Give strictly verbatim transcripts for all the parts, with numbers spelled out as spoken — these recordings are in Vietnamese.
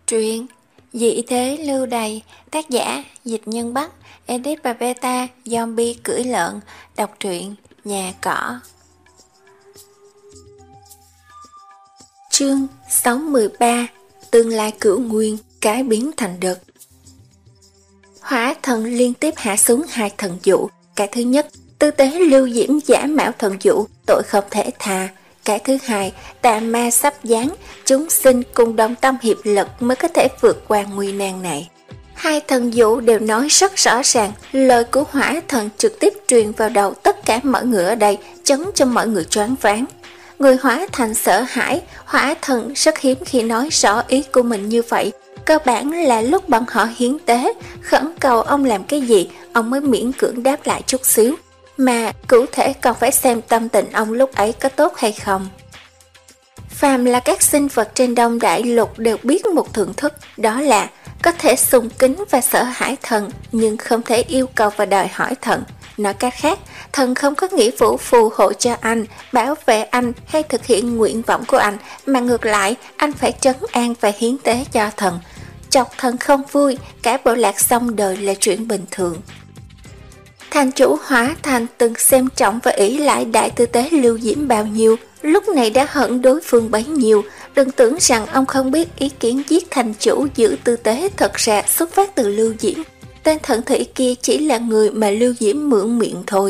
Truyện Dị thế lưu đày, tác giả Dịch Nhân Bắc, edit và beta Zombie cưỡi lợn. Đọc truyện Nhà Cỏ. Chương sáu mươi ba. Tương lai cửu nguyên, cái biến thành đực. Hỏa thần liên tiếp hạ xuống hai thần dụ. Cái thứ nhất, tư tế lưu diễm giả mạo thần dụ, tội không thể tha. Cái thứ hai, tà ma sắp giáng, chúng sinh cùng đồng tâm hiệp lực mới có thể vượt qua nguy nan này. Hai thần dụ đều nói rất rõ ràng, lời của hỏa thần trực tiếp truyền vào đầu tất cả mọi người ở đây, chấn cho mọi người choáng váng. Người hỏa thành sợ hãi, hỏa thần rất hiếm khi nói rõ ý của mình như vậy. Cơ bản là lúc bọn họ hiến tế, khẩn cầu ông làm cái gì, ông mới miễn cưỡng đáp lại chút xíu. Mà cụ thể còn phải xem tâm tình ông lúc ấy có tốt hay không. Phàm là các sinh vật trên Đông Đại Lục đều biết một thưởng thức, đó là có thể sùng kính và sợ hãi thần, nhưng không thể yêu cầu và đòi hỏi thần. Nói cách khác, thần không có nghĩa vụ phù hộ cho anh, bảo vệ anh hay thực hiện nguyện vọng của anh, mà ngược lại, anh phải trấn an và hiến tế cho thần. Chọc thần không vui, cả bộ lạc xong đời là chuyện bình thường. Thành chủ Hỏa Thành từng xem trọng và ỷ lại đại tư tế lưu diễm bao nhiêu, lúc này đã hận đối phương bấy nhiêu. Đừng tưởng rằng ông không biết ý kiến giết thành chủ giữ tư tế thật ra xuất phát từ lưu diễm. Tên thần thủy kia chỉ là người mà lưu diễm mượn miệng thôi.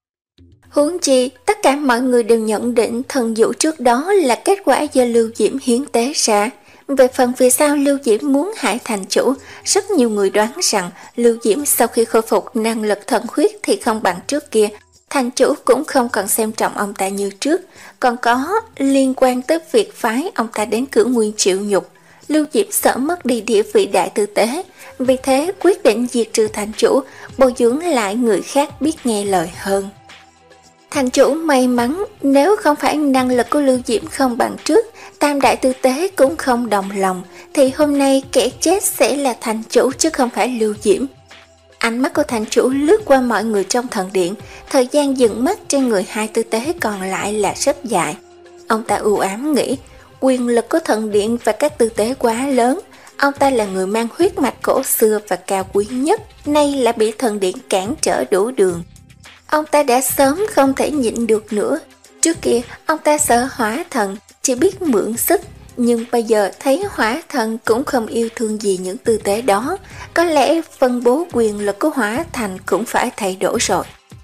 Huống chi, tất cả mọi người đều nhận định thần dụ trước đó là kết quả do lưu diễm hiến tế ra. Về phần vì sao Lưu Diễm muốn hại thành chủ, rất nhiều người đoán rằng Lưu Diễm sau khi khôi phục năng lực thần huyết thì không bằng trước kia. Thành chủ cũng không còn xem trọng ông ta như trước, còn có liên quan tới việc phái ông ta đến Cửu Nguyên chịu nhục. Lưu Diễm sợ mất đi địa vị đại tư tế, vì thế quyết định diệt trừ thành chủ, bồi dưỡng lại người khác biết nghe lời hơn. Thành chủ may mắn, nếu không phải năng lực của Lưu Diễm không bằng trước, tam đại tư tế cũng không đồng lòng, thì hôm nay kẻ chết sẽ là thành chủ chứ không phải Lưu Diễm. Ánh mắt của thành chủ lướt qua mọi người trong thần điện, thời gian dừng mắt trên người hai tư tế còn lại là rất dài. Ông ta u ám nghĩ, quyền lực của thần điện và các tư tế quá lớn, ông ta là người mang huyết mạch cổ xưa và cao quý nhất, nay lại bị thần điện cản trở đủ đường. Ông ta đã sớm không thể nhịn được nữa. Trước kia, ông ta sợ hỏa thần, chỉ biết mượn sức, nhưng bây giờ thấy hỏa thần cũng không yêu thương gì những tư tế đó. Có lẽ phân bố quyền lực của hỏa thành cũng phải thay đổi rồi.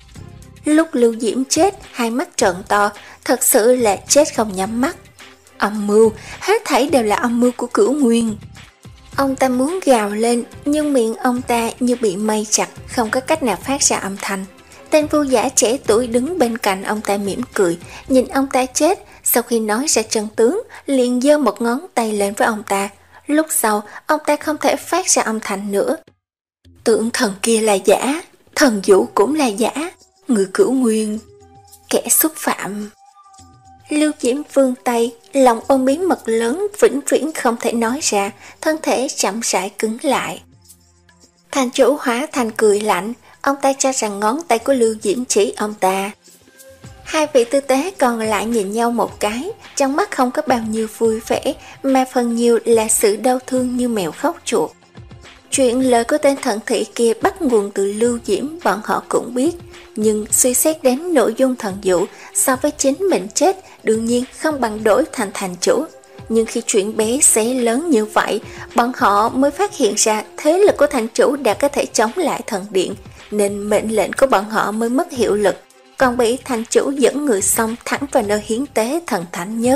Lúc Lưu Diễm chết, hai mắt trợn to, thật sự là chết không nhắm mắt. Âm mưu, hết thảy đều là âm mưu của Cửu Nguyên. Ông ta muốn gào lên, nhưng miệng ông ta như bị mây chặt, không có cách nào phát ra âm thanh. Tên vô giả trẻ tuổi đứng bên cạnh ông ta mỉm cười, nhìn ông ta chết, sau khi nói ra chân tướng, liền giơ một ngón tay lên với ông ta. Lúc sau, ông ta không thể phát ra âm thanh nữa. Tưởng thần kia là giả, thần dụ cũng là giả, người Cửu Nguyên, kẻ xúc phạm. Lưu Diễm vươn tay, lòng ôm bí mật lớn vĩnh viễn không thể nói ra, thân thể chậm rãi cứng lại. Thành chủ Hỏa Thành cười lạnh, ông ta cho rằng ngón tay của Lưu Diễm chỉ ông ta. Hai vị tư tế còn lại nhìn nhau một cái, trong mắt không có bao nhiêu vui vẻ, mà phần nhiều là sự đau thương như mèo khóc chuột. Chuyện lời của tên thần thị kia bắt nguồn từ Lưu Diễm bọn họ cũng biết, nhưng suy xét đến nội dung thần dụ so với chính mình chết, đương nhiên không bằng đổi thành thành chủ. Nhưng khi chuyện bé xé lớn như vậy, bọn họ mới phát hiện ra thế lực của thành chủ đã có thể chống lại thần điện, nên mệnh lệnh của bọn họ mới mất hiệu lực, còn bị thành chủ dẫn người xông thẳng vào nơi hiến tế thần thánh nhất.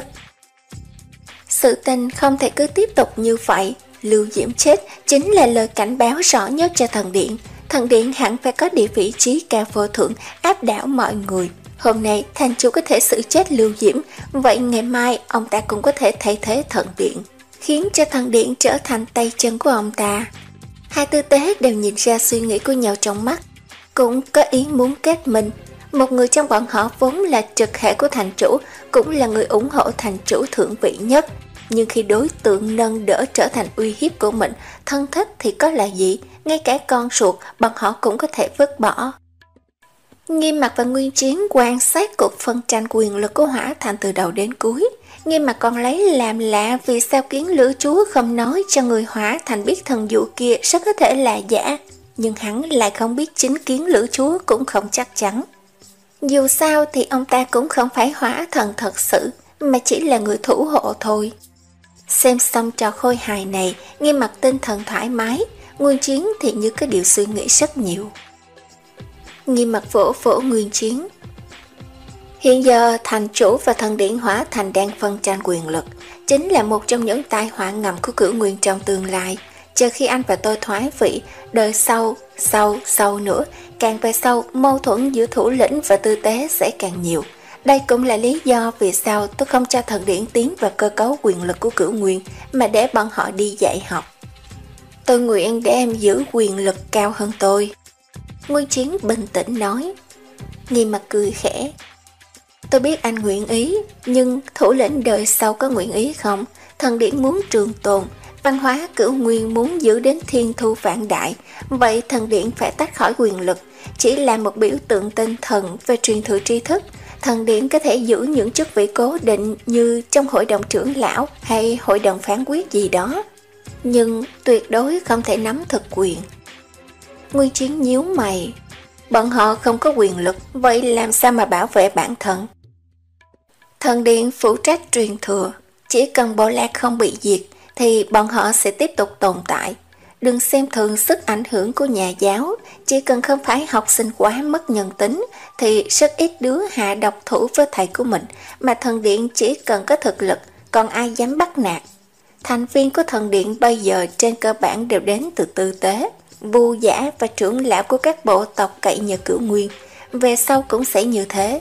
Sự tình không thể cứ tiếp tục như vậy. Lưu Diễm chết chính là lời cảnh báo rõ nhất cho thần điện. Thần điện hẳn phải có địa vị trí cao vô thượng, áp đảo mọi người. Hôm nay thành chủ có thể xử chết Lưu Diễm, vậy ngày mai ông ta cũng có thể thay thế thần điện, khiến cho thần điện trở thành tay chân của ông ta. Hai tư tế đều nhìn ra suy nghĩ của nhau trong mắt, cũng có ý muốn kết minh. Một người trong bọn họ vốn là trực hệ của thành chủ, cũng là người ủng hộ thành chủ thượng vị nhất. Nhưng khi đối tượng nâng đỡ trở thành uy hiếp của mình, thân thích thì có là gì, ngay cả con ruột bọn họ cũng có thể vứt bỏ. Nghiêm Mặc và Nguyên Chiến quan sát cuộc phân tranh quyền lực của Hỏa Thành từ đầu đến cuối. Nghiêm Mặc còn lấy làm lạ vì sao Kiến Lữ Chúa không nói cho người Hỏa Thành biết thần dụ kia rất có thể là giả, nhưng hắn lại không biết chính Kiến Lữ Chúa cũng không chắc chắn. Dù sao thì ông ta cũng không phải Hỏa Thần thật sự, mà chỉ là người thủ hộ thôi. Xem xong trò khôi hài này, Nghiêm Mặc tinh thần thoải mái, Nguyên Chiến thì như có điều suy nghĩ rất nhiều. Nghiêm Mặc vỗ vỗ Nguyên Chiến. Hiện giờ thành chủ và thần điện Hỏa Thành đang phân tranh quyền lực, chính là một trong những tai họa ngầm của Cửu Nguyên trong tương lai. Chờ khi anh và tôi thoái vị, đời sau, sau, sau nữa, càng về sau, mâu thuẫn giữa thủ lĩnh và tư tế sẽ càng nhiều. Đây cũng là lý do vì sao tôi không cho thần điện tiến vào cơ cấu quyền lực của Cửu Nguyên, mà để bọn họ đi dạy học. Tôi nguyện để em giữ quyền lực cao hơn tôi. Nguyên Chiến bình tĩnh nói. Nghiêm Mặc cười khẽ. Tôi biết anh nguyện ý, nhưng thủ lĩnh đời sau có nguyện ý không? Thần điển muốn trường tồn, văn hóa Cửu Nguyên muốn giữ đến thiên thu vạn đại, vậy thần điển phải tách khỏi quyền lực, chỉ là một biểu tượng tinh thần và truyền thừa tri thức. Thần điển có thể giữ những chức vị cố định như trong hội đồng trưởng lão hay hội đồng phán quyết gì đó, nhưng tuyệt đối không thể nắm thực quyền. Nguyên Chiến nhíu mày. Bọn họ không có quyền lực, vậy làm sao mà bảo vệ bản thân? Thần điện phụ trách truyền thừa, chỉ cần bộ lạc không bị diệt thì bọn họ sẽ tiếp tục tồn tại. Đừng xem thường sức ảnh hưởng của nhà giáo, chỉ cần không phải học sinh quá mất nhân tính thì rất ít đứa hạ độc thủ với thầy của mình, mà thần điện chỉ cần có thực lực, còn ai dám bắt nạt. Thành viên của thần điện bây giờ trên cơ bản đều đến từ tư tế, vu giả và trưởng lão của các bộ tộc cậy nhờ Cửu Nguyên, về sau cũng sẽ như thế.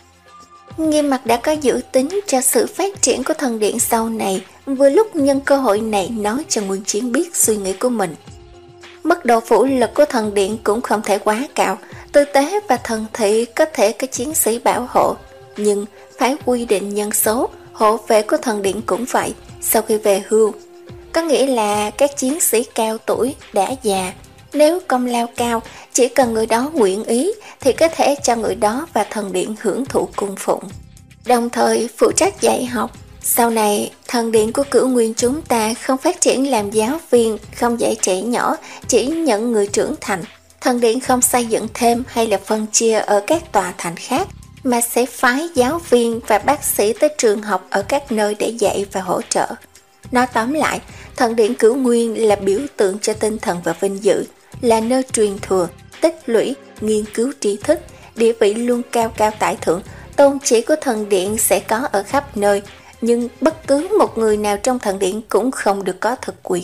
Nghiêm Mặc đã có dự tính cho sự phát triển của thần điện sau này, vừa lúc nhân cơ hội này nói cho Nguyên Chiến biết suy nghĩ của mình. Mức độ phủ lực của thần điện cũng không thể quá cao, tư tế và thần thị có thể có chiến sĩ bảo hộ, nhưng phải quy định nhân số, hộ vệ của thần điện cũng vậy, sau khi về hưu. Có nghĩa là các chiến sĩ cao tuổi, đã già, nếu công lao cao, chỉ cần người đó nguyện ý thì có thể cho người đó và thần điện hưởng thụ cung phụng, đồng thời phụ trách dạy học. Sau này, thần điện của Cửu Nguyên chúng ta không phát triển làm giáo viên, không dạy trẻ nhỏ, chỉ nhận người trưởng thành. Thần điện không xây dựng thêm hay là phân chia ở các tòa thành khác, mà sẽ phái giáo viên và bác sĩ tới trường học ở các nơi để dạy và hỗ trợ. Nói tóm lại, thần điện Cửu Nguyên là biểu tượng cho tinh thần và vinh dự, là nơi truyền thừa, tích lũy, nghiên cứu tri thức, địa vị luôn cao cao tại thượng. Tôn chỉ của thần điện sẽ có ở khắp nơi, nhưng bất cứ một người nào trong thần điện cũng không được có thực quyền.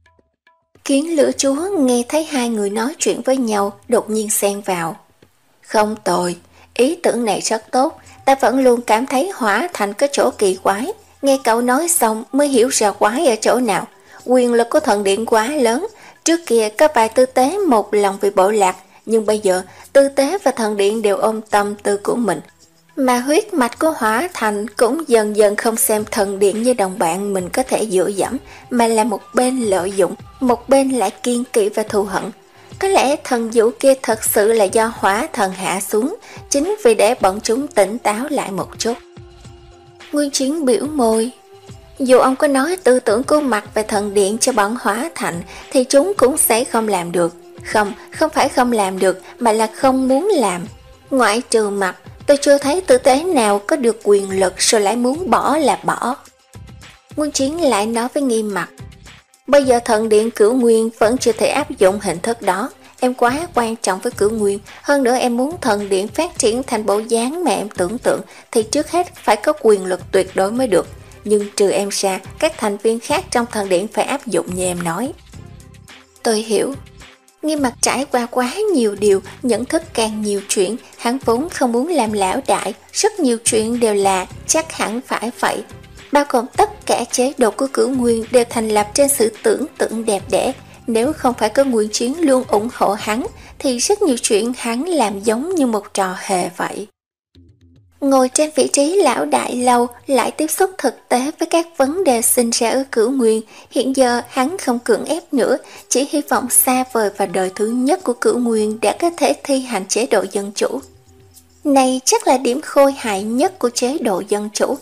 Kiến Lữ Chúa nghe thấy hai người nói chuyện với nhau, đột nhiên xen vào. Không tồi, ý tưởng này rất tốt, ta vẫn luôn cảm thấy Hỏa Thành có chỗ kỳ quái. Nghe cậu nói xong mới hiểu ra quái ở chỗ nào. Quyền lực của thần điện quá lớn, trước kia có vài tư tế một lòng vì bộ lạc, nhưng bây giờ tư tế và thần điện đều ôm tâm tư của mình. Mà huyết mạch của Hỏa Thành cũng dần dần không xem thần điện như đồng bạn mình có thể dựa dẫm, mà là một bên lợi dụng, một bên lại kiên kỵ và thù hận. Có lẽ thần dụ kia thật sự là do Hỏa Thần hạ xuống, chính vì để bọn chúng tỉnh táo lại một chút. Nguyên Chiến biểu môi. Dù ông có nói tư tưởng của Mặc về thần điện cho bọn Hỏa Thành thì chúng cũng sẽ không làm được. Không, không phải không làm được mà là không muốn làm. Ngoại trừ Mặc, tôi chưa thấy tư tế nào có được quyền lực rồi lại muốn bỏ là bỏ. Nguyên Chiến lại nói với Nghiêm Mặc. Bây giờ thần điện Cửu Nguyên vẫn chưa thể áp dụng hình thức đó. Em quá quan trọng với Cửu Nguyên, hơn nữa em muốn thần điện phát triển thành bộ dáng mà em tưởng tượng thì trước hết phải có quyền lực tuyệt đối mới được. Nhưng trừ em ra, các thành viên khác trong thần điện phải áp dụng như em nói. Tôi hiểu. Nghiêm Mặc trải qua quá nhiều điều, nhận thức càng nhiều chuyện, hắn vốn không muốn làm lão đại, rất nhiều chuyện đều là chắc hẳn phải vậy. Bao gồm tất cả chế độ của Cửu Nguyên đều thành lập trên sự tưởng tượng đẹp đẽ. Nếu không phải có Nguyên Chiến luôn ủng hộ hắn, thì rất nhiều chuyện hắn làm giống như một trò hề vậy. Ngồi trên vị trí lão đại lâu, lại tiếp xúc thực tế với các vấn đề sinh ra ở Cửu Nguyên. Hiện giờ hắn không cưỡng ép nữa, chỉ hy vọng xa vời vào đời thứ nhất của Cửu Nguyên đã có thể thi hành chế độ dân chủ. Này chắc là điểm khôi hài nhất của chế độ dân chủ.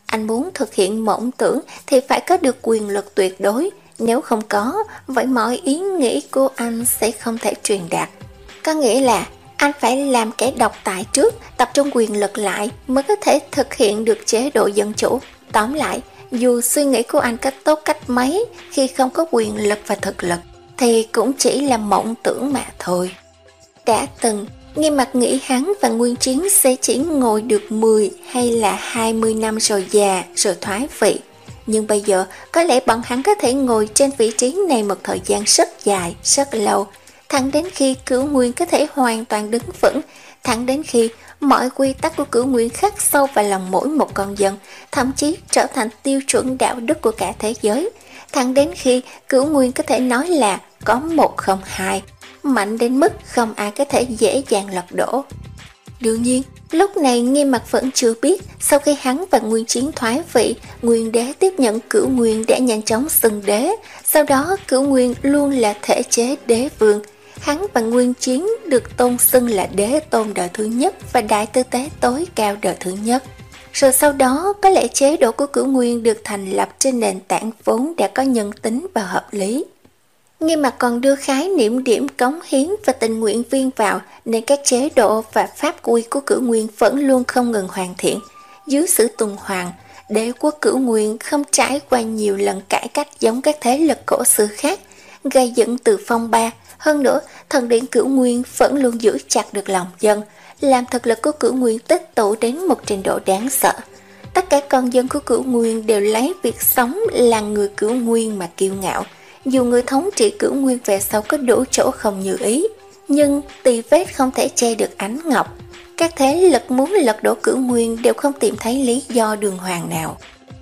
Anh muốn thực hiện mộng tưởng thì phải có được quyền lực tuyệt đối, nếu không có, vậy mọi ý nghĩ của anh sẽ không thể truyền đạt. Có nghĩa là anh phải làm kẻ độc tài trước, tập trung quyền lực lại mới có thể thực hiện được chế độ dân chủ. Tóm lại, dù suy nghĩ của anh có tốt cách mấy, khi không có quyền lực và thực lực, thì cũng chỉ là mộng tưởng mà thôi. Đã từng, Nghiêm Mặc nghĩ hắn và Nguyên Chiến sẽ chỉ ngồi được mười hay là hai mươi năm rồi già, rồi thoái vị. Nhưng bây giờ, có lẽ bọn hắn có thể ngồi trên vị trí này một thời gian rất dài, rất lâu, thẳng đến khi Cửu Nguyên có thể hoàn toàn đứng vững, thẳng đến khi mọi quy tắc của Cửu Nguyên khắc sâu vào lòng mỗi một con dân, thậm chí trở thành tiêu chuẩn đạo đức của cả thế giới, thẳng đến khi Cửu Nguyên có thể nói là có một không hai, mạnh đến mức không ai có thể dễ dàng lật đổ. Đương nhiên, lúc này Nghiêm Mặc vẫn chưa biết, sau khi hắn và Nguyên Chiến thoái vị, Nguyên Đế tiếp nhận Cửu Nguyên để nhanh chóng xưng đế, sau đó Cửu Nguyên luôn là thể chế đế vương. Hắn và Nguyên Chiến được tôn xưng là đế tôn đời thứ nhất và đại tư tế tối cao đời thứ nhất. Rồi sau đó, có lẽ chế độ của Cửu Nguyên được thành lập trên nền tảng vốn đã có nhân tính và hợp lý. Nghiêm Mặc còn đưa khái niệm điểm cống hiến và tình nguyện viên vào, nên các chế độ và pháp quy của Cửu Nguyên vẫn luôn không ngừng hoàn thiện. Dưới sự tuần hoàn, đế quốc Cửu Nguyên không trải qua nhiều lần cải cách giống các thế lực cổ xưa khác, gây dựng từ phong ba. Hơn nữa, thần điện Cửu Nguyên vẫn luôn giữ chặt được lòng dân, làm thực lực của Cửu Nguyên tích tụ đến một trình độ đáng sợ. Tất cả con dân của Cửu Nguyên đều lấy việc sống là người Cửu Nguyên mà kiêu ngạo. Dù người thống trị Cửu Nguyên về sau có đủ chỗ không như ý, nhưng tì vết không thể che được ánh ngọc. Các thế lực muốn lật đổ Cửu Nguyên đều không tìm thấy lý do đường hoàng nào.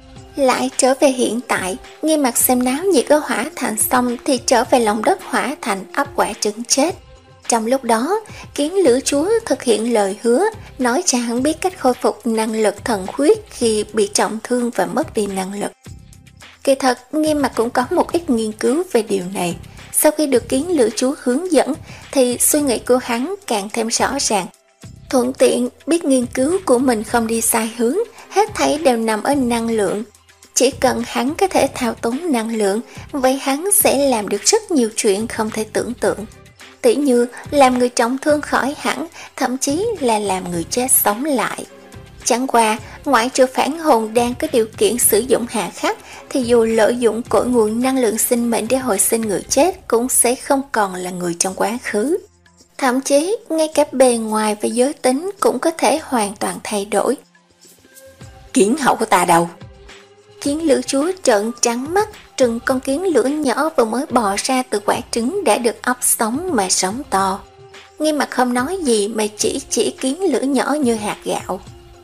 Lại trở về hiện tại, Nghiêm Mặc xem náo nhiệt ở Hỏa Thành xong thì trở về lòng đất Hỏa Thành ấp quả trứng chết. Trong lúc đó, Kiến Lữ Chúa thực hiện lời hứa, nói cho hắn biết cách khôi phục năng lực thần huyết khi bị trọng thương và mất đi năng lực. Kỳ thật, Nghiêm Mặc cũng có một ít nghiên cứu về điều này. Sau khi được Kiến Lữ Chúa hướng dẫn, thì suy nghĩ của hắn càng thêm rõ ràng. Thuận tiện biết nghiên cứu của mình không đi sai hướng, hết thảy đều nằm ở năng lượng. Chỉ cần hắn có thể thao túng năng lượng, vậy hắn sẽ làm được rất nhiều chuyện không thể tưởng tượng. Tỉ như làm người trọng thương khỏi hẳn, thậm chí là làm người chết sống lại. Chẳng qua, ngoại trừ phản hồn đang có điều kiện sử dụng hà khắc, thì dù lợi dụng cội nguồn năng lượng sinh mệnh để hồi sinh người chết cũng sẽ không còn là người trong quá khứ. Thậm chí, ngay cả bề ngoài và giới tính cũng có thể hoàn toàn thay đổi. Kiến hậu của ta đâu? Kiến Lữ Chúa trợn trắng mắt, trừng con kiến lửa nhỏ vừa mới bò ra từ quả trứng đã được ấp sống mà sống to. Nghiêm Mặc không nói gì mà chỉ chỉ kiến lửa nhỏ như hạt gạo.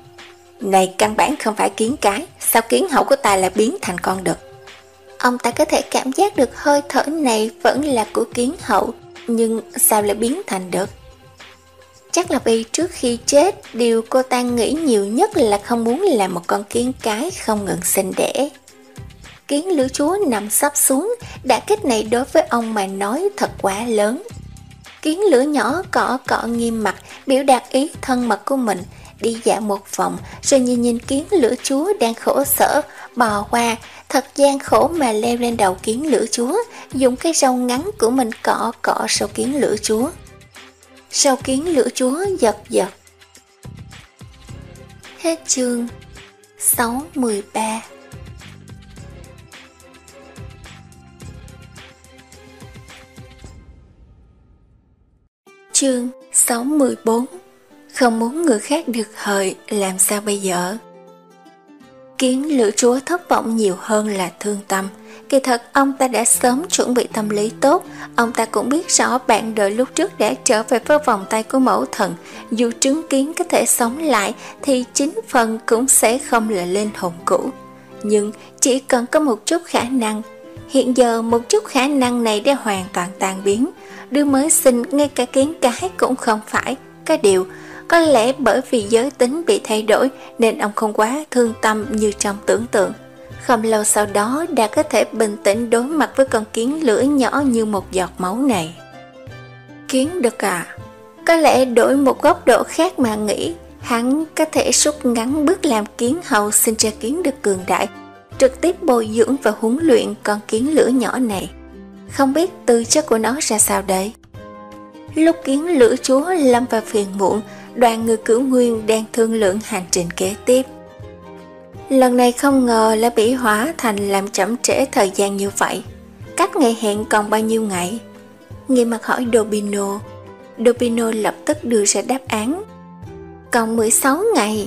Này căn bản không phải kiến cái, sao kiến hậu của ta lại biến thành con đực? Ông ta có thể cảm giác được hơi thở này vẫn là của kiến hậu, nhưng sao lại biến thành đực? Chắc là vì trước khi chết, điều cô ta nghĩ nhiều nhất là không muốn là một con kiến cái không ngừng sinh đẻ. Kiến Lữ Chúa nằm sắp xuống, đả kích này đối với ông mà nói thật quá lớn. Kiến lửa nhỏ cọ cọ Nghiêm Mặc, biểu đạt ý thân mật của mình, đi dạo một vòng, rồi nhìn nhìn Kiến Lửa Chúa đang khổ sở, bò qua, thật gian khổ mà leo lên đầu Kiến Lửa Chúa, dùng cái râu ngắn của mình cọ cọ sau Kiến Lửa Chúa. Sau Kiến Lửa Chúa giật giật. Hết chương sáu mười ba. Chương sáu mươi bốn. Không muốn người khác được hời, làm sao bây giờ? Kiến Lửa Chúa thất vọng nhiều hơn là thương tâm. Kỳ thật ông ta đã sớm chuẩn bị tâm lý tốt. Ông ta cũng biết rõ bạn đời lúc trước đã trở về với vòng tay của mẫu thần. Dù trứng kiến có thể sống lại thì chính phần cũng sẽ không là linh hồn cũ. Nhưng chỉ cần có một chút khả năng. Hiện giờ một chút khả năng này đã hoàn toàn tan biến. Đứa mới sinh ngay cả kiến cái cũng không phải. Cái điều có lẽ bởi vì giới tính bị thay đổi nên ông không quá thương tâm như trong tưởng tượng. Không lâu sau đó đã có thể bình tĩnh đối mặt với con kiến lửa nhỏ như một giọt máu này. Kiến đực à? Có lẽ đổi một góc độ khác mà nghĩ, Hắn có thể rút ngắn bước làm kiến hầu sinh ra kiến được cường đại, trực tiếp bồi dưỡng và huấn luyện con kiến lửa nhỏ này. Không biết tư chất của nó ra sao đây? Lúc kiến lửa chúa lâm vào phiền muộn, đoàn người Cửu Nguyên đang thương lượng hành trình kế tiếp. Lần này không ngờ là bị Hỏa Thành làm chậm trễ thời gian như vậy. Cách ngày hẹn còn bao nhiêu ngày? Nghi mặt hỏi Dobino. Dobino lập tức đưa ra đáp án. Còn mười sáu ngày.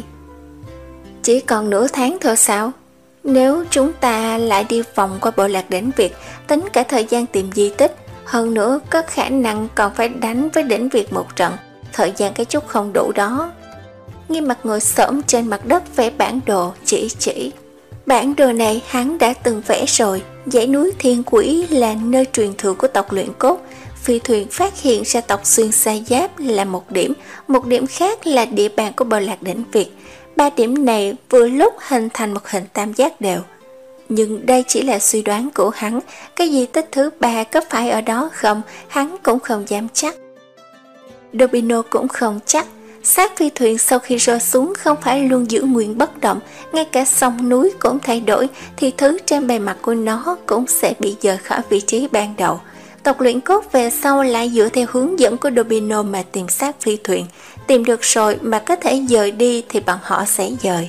Chỉ còn nửa tháng thôi sao? Nếu chúng ta lại đi vòng qua bộ lạc đỉnh Việt, tính cả thời gian tìm di tích, hơn nữa có khả năng còn phải đánh với đỉnh Việt một trận, thời gian cái chút không đủ đó. Nghiêm mặt ngồi xổm trên mặt đất vẽ bản đồ chỉ chỉ. Bản đồ này hắn đã từng vẽ rồi. Dãy núi Thiên Quỷ là nơi truyền thừa của tộc Luyện Cốt. Phi thuyền phát hiện ra tộc Xuyên Sa Giáp là một điểm, một điểm khác là địa bàn của bộ lạc đỉnh Việt. Ba điểm này vừa lúc hình thành một hình tam giác đều. Nhưng đây chỉ là suy đoán của hắn, cái di tích thứ ba có phải ở đó không, hắn cũng không dám chắc. Dobino cũng không chắc. Xác phi thuyền sau khi rơi xuống không phải luôn giữ nguyên bất động, ngay cả sông núi cũng thay đổi, thì thứ trên bề mặt của nó cũng sẽ bị dời khỏi vị trí ban đầu. Tộc Luyện Cốt về sau lại dựa theo hướng dẫn của Dobino mà tìm xác phi thuyền. Tìm được rồi mà có thể dời đi thì bọn họ sẽ dời.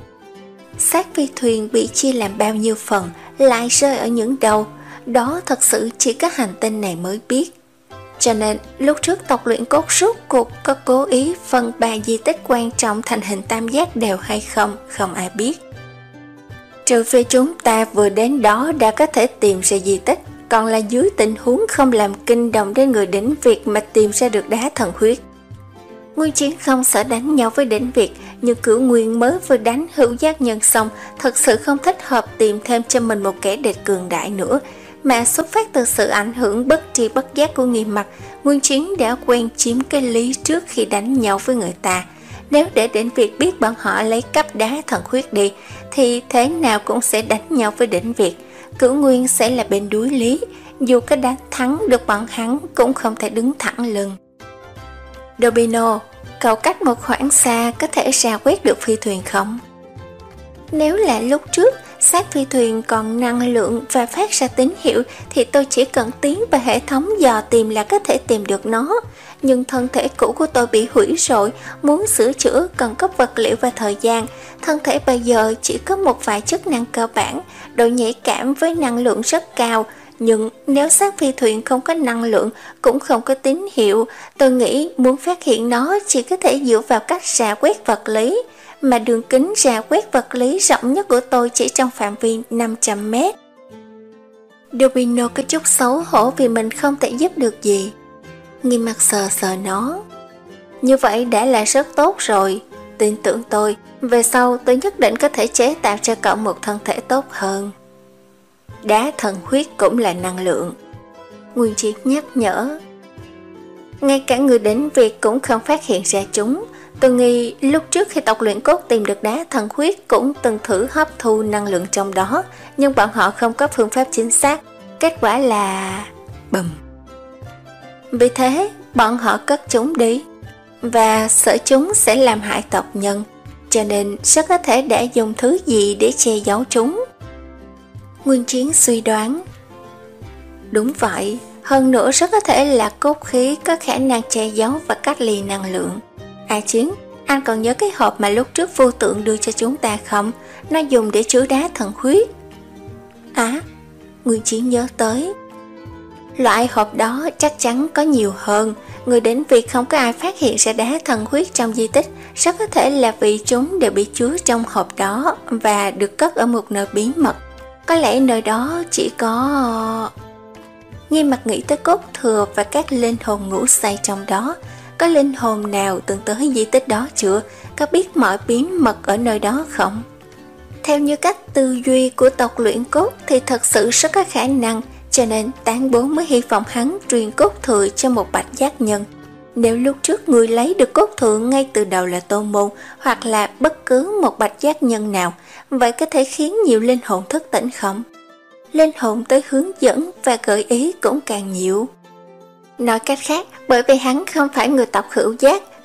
Xác phi thuyền bị chia làm bao nhiêu phần, lại rơi ở những đâu, đó thật sự chỉ có hành tinh này mới biết. Cho nên lúc trước tộc Luyện Cốt rốt cuộc có cố ý phân ba di tích quan trọng thành hình tam giác đều hay không, không ai biết. Trừ phi chúng ta vừa đến đó đã có thể tìm ra di tích, còn là dưới tình huống không làm kinh động đến người đỉnh Việt mà tìm ra được đá thần huyết. Nguyên Chiến không sợ đánh nhau với đỉnh Việt, nhưng Cửu Nguyên mới vừa đánh Hữu Giác Nhân xong, thật sự không thích hợp tìm thêm cho mình một kẻ địch cường đại nữa. Mà xuất phát từ sự ảnh hưởng bất tri bất giác của Nghiêm Mặt, Nguyên Chiến đã quen chiếm cái lý trước khi đánh nhau với người ta. Nếu để đỉnh Việt biết bọn họ lấy cắp đá thần huyết đi, thì thế nào cũng sẽ đánh nhau với đỉnh Việt. Cửu Nguyên sẽ là bên đuối lý, dù có đánh thắng được bọn hắn cũng không thể đứng thẳng lưng. Dobino, cậu cách một khoảng xa có thể ra quét được phi thuyền không? Nếu là lúc trước, xác phi thuyền còn năng lượng và phát ra tín hiệu thì tôi chỉ cần tiến vào hệ thống dò tìm là có thể tìm được nó. Nhưng thân thể cũ của tôi bị hủy rồi, muốn sửa chữa cần có vật liệu và thời gian. Thân thể bây giờ chỉ có một vài chức năng cơ bản, độ nhạy cảm với năng lượng rất cao. Nhưng nếu xác phi thuyền không có năng lượng, cũng không có tín hiệu, tôi nghĩ muốn phát hiện nó chỉ có thể dựa vào cách rà quét vật lý. Mà đường kính rà quét vật lý rộng nhất của tôi chỉ trong phạm vi năm trăm mét. Dobino có chút xấu hổ vì mình không thể giúp được gì. Nghiêm Mặt sờ sờ nó. Như vậy đã là rất tốt rồi. Tin tưởng tôi, về sau tôi nhất định có thể chế tạo cho cậu một thân thể tốt hơn. Đá thần huyết cũng là năng lượng. Nguyên Chiến nhắc nhở. Ngay cả người đỉnh Việt cũng không phát hiện ra chúng. Tôi nghĩ lúc trước khi tộc Luyện Cốt tìm được đá thần huyết cũng từng thử hấp thu năng lượng trong đó, nhưng bọn họ không có phương pháp chính xác. Kết quả là... bùm. Vì thế, bọn họ cất chúng đi, và sợ chúng sẽ làm hại tộc nhân, cho nên rất có thể đã dùng thứ gì để che giấu chúng. Nguyên Chiến suy đoán. Đúng vậy, hơn nữa rất có thể là cốt khí có khả năng che giấu và cách ly năng lượng. A Chiến, anh còn nhớ cái hộp mà lúc trước vô tượng đưa cho chúng ta không? Nó dùng để chứa đá thần huyết. Á, à, Nguyên Chiến nhớ tới. Loại hộp đó chắc chắn có nhiều hơn. Người đến việc không có ai phát hiện ra đá thần huyết trong di tích, rất có thể là vì chúng đều bị chứa trong hộp đó và được cất ở một nơi bí mật. Có lẽ nơi đó chỉ có... Nghiêm Mặt nghĩ tới cốt thừa và các linh hồn ngủ say trong đó. Có linh hồn nào từng tới di tích đó chưa? Có biết mọi bí mật ở nơi đó không? Theo như cách tư duy của tộc Luyện Cốt thì thật sự rất có khả năng, cho nên Tán Bố mới hy vọng hắn truyền cốt thừa cho một bạch giác nhân. Nếu lúc trước người lấy được cốt thừa ngay từ đầu là Tô Môn hoặc là bất cứ một bạch giác nhân nào, vậy có thể khiến nhiều linh hồn thức tỉnh không? Linh hồn tới hướng dẫn và gợi ý cũng càng nhiều. Nói cách khác, bởi vì hắn không phải người tộc Hữu Giác,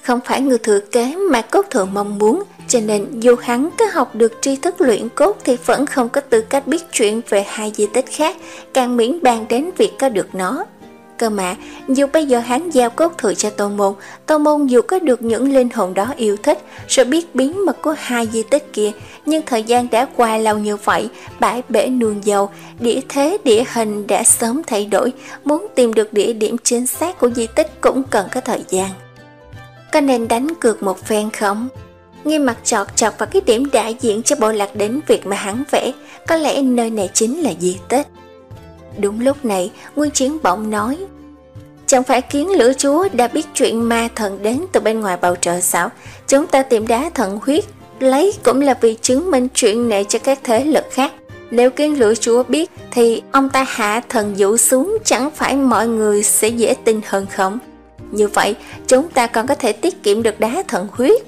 không phải người thừa kế mà cốt thường mong muốn, cho nên dù hắn có học được tri thức luyện cốt thì vẫn không có tư cách biết chuyện về hai di tích khác, càng miễn bàn đến việc có được nó. Cơ mà, dù bây giờ hắn giao cốt thừa cho Tô Môn, Tô Môn dù có được những linh hồn đó yêu thích, rồi biết bí mật của hai di tích kia, nhưng thời gian đã qua lâu như vậy, bãi bể nuông dầu, địa thế địa hình đã sớm thay đổi, muốn tìm được địa điểm chính xác của di tích cũng cần có thời gian. Có nên đánh cược một phen không? Nghiêm mặt chọt chọt vào cái điểm đại diện cho bộ lạc đến việc mà hắn vẽ, có lẽ nơi này chính là di tích. Đúng lúc này, Nguyên Chiến bỗng nói: chẳng phải Kiến Lửa Chúa đã biết chuyện ma thần đến từ bên ngoài bầu trời sao? Chúng ta tìm đá thần huyết, lấy cũng là vì chứng minh chuyện này cho các thế lực khác. Nếu Kiến Lửa Chúa biết thì ông ta hạ thần dụ xuống, chẳng phải mọi người sẽ dễ tin hơn không? Như vậy, chúng ta còn có thể tiết kiệm được đá thần huyết.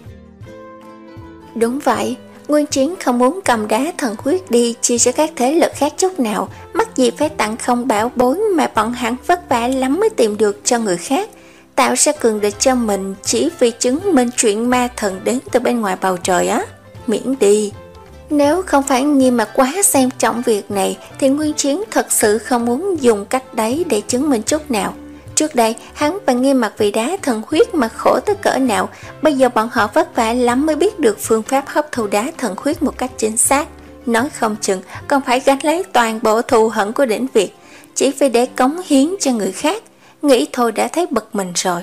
Đúng vậy, Nguyên Chiến không muốn cầm đá thần huyết đi chia cho các thế lực khác chút nào, mắc gì phải tặng không bảo bối mà bọn hắn vất vả lắm mới tìm được cho người khác, tạo ra cường địch cho mình chỉ vì chứng minh chuyện ma thần đến từ bên ngoài bầu trời á. Miễn đi. Nếu không phải Nghiêm Mặt quá xem trọng việc này thì Nguyên Chiến thật sự không muốn dùng cách đấy để chứng minh chút nào. Trước đây, hắn và Nghiêm Mặt vì đá thần huyết mà khổ tới cỡ nào, bây giờ bọn họ vất vả lắm mới biết được phương pháp hấp thu đá thần huyết một cách chính xác. Nói không chừng còn phải gánh lấy toàn bộ thù hận của Đỉnh Việt, chỉ vì để cống hiến cho người khác. Nghĩ thôi đã thấy bực mình rồi.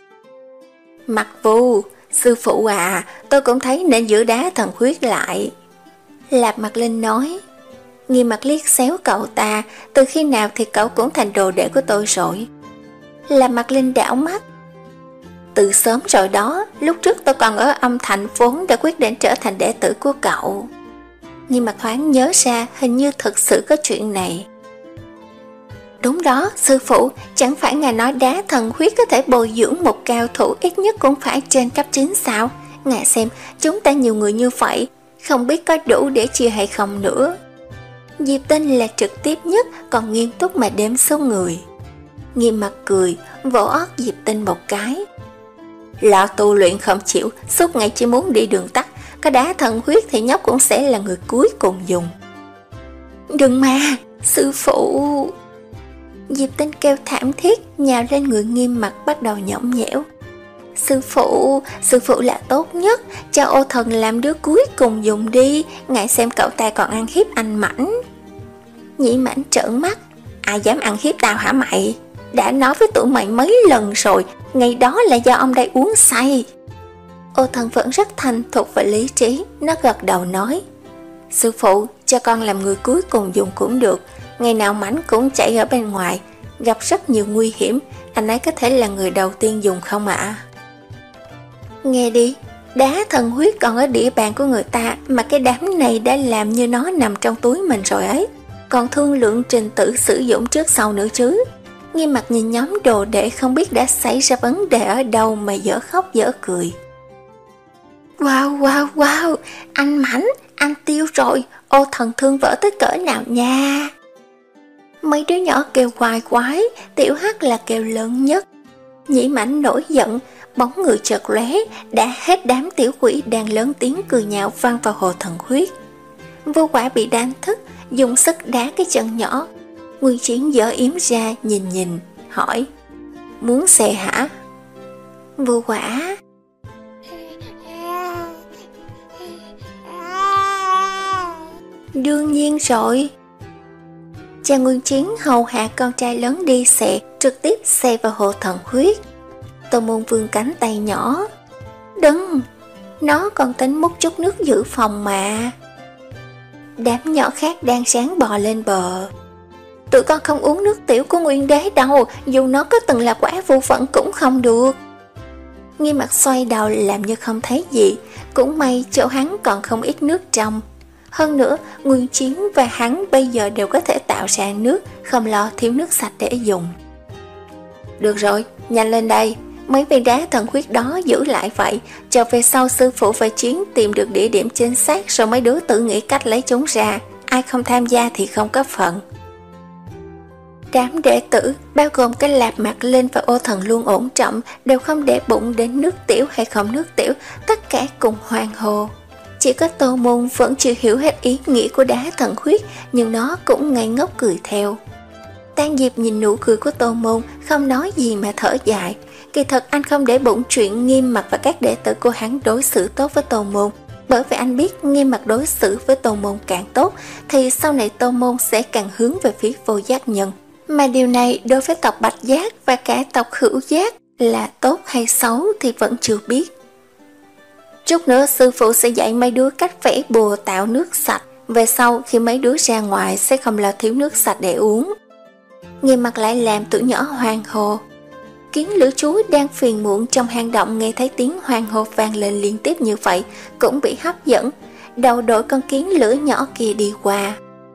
Mặc Vu, sư phụ à, tôi cũng thấy nên giữ đá thần huyết lại. Lạp Mặt Linh nói. Nghiêm Mặt liếc xéo cậu ta, từ khi nào thì cậu cũng thành đồ đệ của tôi rồi. Lạp Mặt Linh đảo mắt. Từ sớm rồi đó, lúc trước tôi còn ở âm thành vốn đã quyết định trở thành đệ tử của cậu. Nhưng mà thoáng nhớ ra hình như thực sự có chuyện này. Đúng đó, sư phụ, chẳng phải ngài nói đá thần huyết có thể bồi dưỡng một cao thủ ít nhất cũng phải trên cấp chín sao? Ngài xem, chúng ta nhiều người như vậy, không biết có đủ để chia hay không nữa. Diệp Tinh là trực tiếp nhất, còn nghiêm túc mà đếm số người. Nghiêm Mặt cười, vỗ ót Diệp Tinh một cái. Lão tu luyện không chịu, suốt ngày chỉ muốn đi đường tắt, có đá thần huyết thì nhóc cũng sẽ là người cuối cùng dùng. Đừng mà, sư phụ. Diệp Tinh kêu thảm thiết, nhào lên người Nghiêm Mặt bắt đầu nhõng nhẽo. Sư phụ, sư phụ là tốt nhất, cho Ô Thần làm đứa cuối cùng dùng đi, ngại xem cậu ta còn ăn hiếp anh Mãnh. Nhĩ Mãnh trợn mắt, ai dám ăn hiếp tao hả mày? Đã nói với tụi mày mấy lần rồi, ngày đó là do ông đây uống say. Ô Thần vẫn rất thành thục và lý trí, nó gật đầu nói. Sư phụ, cho con làm người cuối cùng dùng cũng được, ngày nào Mãnh cũng chạy ở bên ngoài, gặp rất nhiều nguy hiểm, anh ấy có thể là người đầu tiên dùng không ạ? À? Nghe đi, đá thần huyết còn ở địa bàn của người ta, mà cái đám này đã làm như nó nằm trong túi mình rồi ấy, còn thương lượng trình tự sử dụng trước sau nữa chứ. Nghiêm Mặt nhìn nhóm đồ đệ không biết đã xảy ra vấn đề ở đâu mà dở khóc dở cười. Wow wow wow, anh Mãnh, anh Tiêu rồi, Ô Thần thương vỡ tới cỡ nào nha. Mấy đứa nhỏ kêu quái quái, Tiểu Hắc là kêu lớn nhất. Nhĩ Mãnh nổi giận, bóng người chợt lóe, đã hết đám tiểu quỷ đang lớn tiếng cười nhạo văng vào hồ thần huyết. Vô Quả bị đánh thức, dùng sức đá cái chân nhỏ. Nguyên Chiến dở yếm ra nhìn nhìn, hỏi, muốn xe hả? Vô Quả. Đương nhiên rồi. Cha Nguyên Chiến hầu hạ con trai lớn đi xe, trực tiếp xe vào hồ thần huyết. Tô Môn vươn cánh tay nhỏ. Đừng, nó còn tính múc chút nước dự phòng mà. Đám nhỏ khác đang sáng bò lên bờ. Tụi con không uống nước tiểu của Nguyên Đế đâu, dù nó có từng là quả vô phận cũng không được. Nghiêm Mặt xoay đầu làm như không thấy gì, cũng may chỗ hắn còn không ít nước trong. Hơn nữa, Nguyên Chiến và hắn bây giờ đều có thể tạo ra nước, không lo thiếu nước sạch để dùng. Được rồi, nhanh lên đây, mấy viên đá thần huyết đó giữ lại vậy, cho về sau sư phụ và Chiến tìm được địa điểm chính xác rồi mấy đứa tự nghĩ cách lấy chúng ra, ai không tham gia thì không có phận. Đám đệ tử, bao gồm cái Lạp Mạc Linh và Ô Thần Luôn ổn trọng, đều không để bụng đến nước tiểu hay không nước tiểu, tất cả cùng hoan hô. Chỉ có Tô Môn vẫn chưa hiểu hết ý nghĩa của đá thần huyết, nhưng nó cũng ngây ngốc cười theo. Tang Diệp nhìn nụ cười của Tô Môn, không nói gì mà thở dài. Kỳ thật anh không để bụng chuyện Nghiêm Mặc và các đệ tử của hắn đối xử tốt với Tô Môn, bởi vì anh biết Nghiêm Mặc đối xử với Tô Môn càng tốt, thì sau này Tô Môn sẽ càng hướng về phía Vô Giác Nhân. Mà điều này đối với tộc Bạch Giác và cả tộc Hữu Giác là tốt hay xấu thì vẫn chưa biết. Chút nữa sư phụ sẽ dạy mấy đứa cách vẽ bùa tạo nước sạch, về sau khi mấy đứa ra ngoài sẽ không lo thiếu nước sạch để uống. Nghiêm Mặc lại làm tụi nhỏ hoan hô. Kiến lửa chúa đang phiền muộn trong hang động nghe thấy tiếng hoan hô vang lên liên tiếp như vậy, cũng bị hấp dẫn, đầu đội con kiến lửa nhỏ kia đi qua.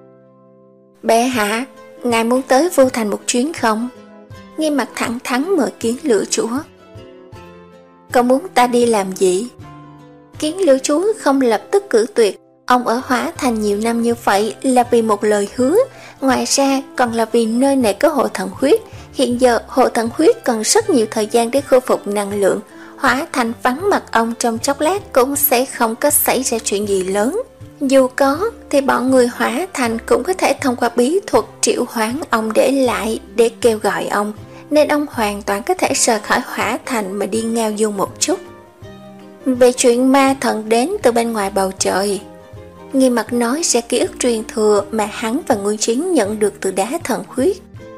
Bệ hạ, ngài muốn tới Vu Thành một chuyến không? Nghiêm Mặc thẳng thắn mời kiến lửa chúa. Cậu muốn ta đi làm gì? Kiến lửa chúa không lập tức cử tuyệt. Ông ở Hóa Thành nhiều năm như vậy là vì một lời hứa, ngoài ra còn là vì nơi này có hộ thần huyết. Hiện giờ hộ thần huyết cần rất nhiều thời gian để khôi phục năng lượng. Hóa Thành vắng mặt ông trong chốc lát cũng sẽ không có xảy ra chuyện gì lớn. Dù có thì bọn người Hóa Thành cũng có thể thông qua bí thuật triệu hoán ông để lại để kêu gọi ông, nên ông hoàn toàn có thể rời khỏi Hóa Thành mà đi ngao du một chút. Về chuyện ma thần đến từ bên ngoài bầu trời, Nghiêm Mặc nói ra ký ức truyền thừa mà hắn và Nguyên Chiến nhận được từ đá thần huyết.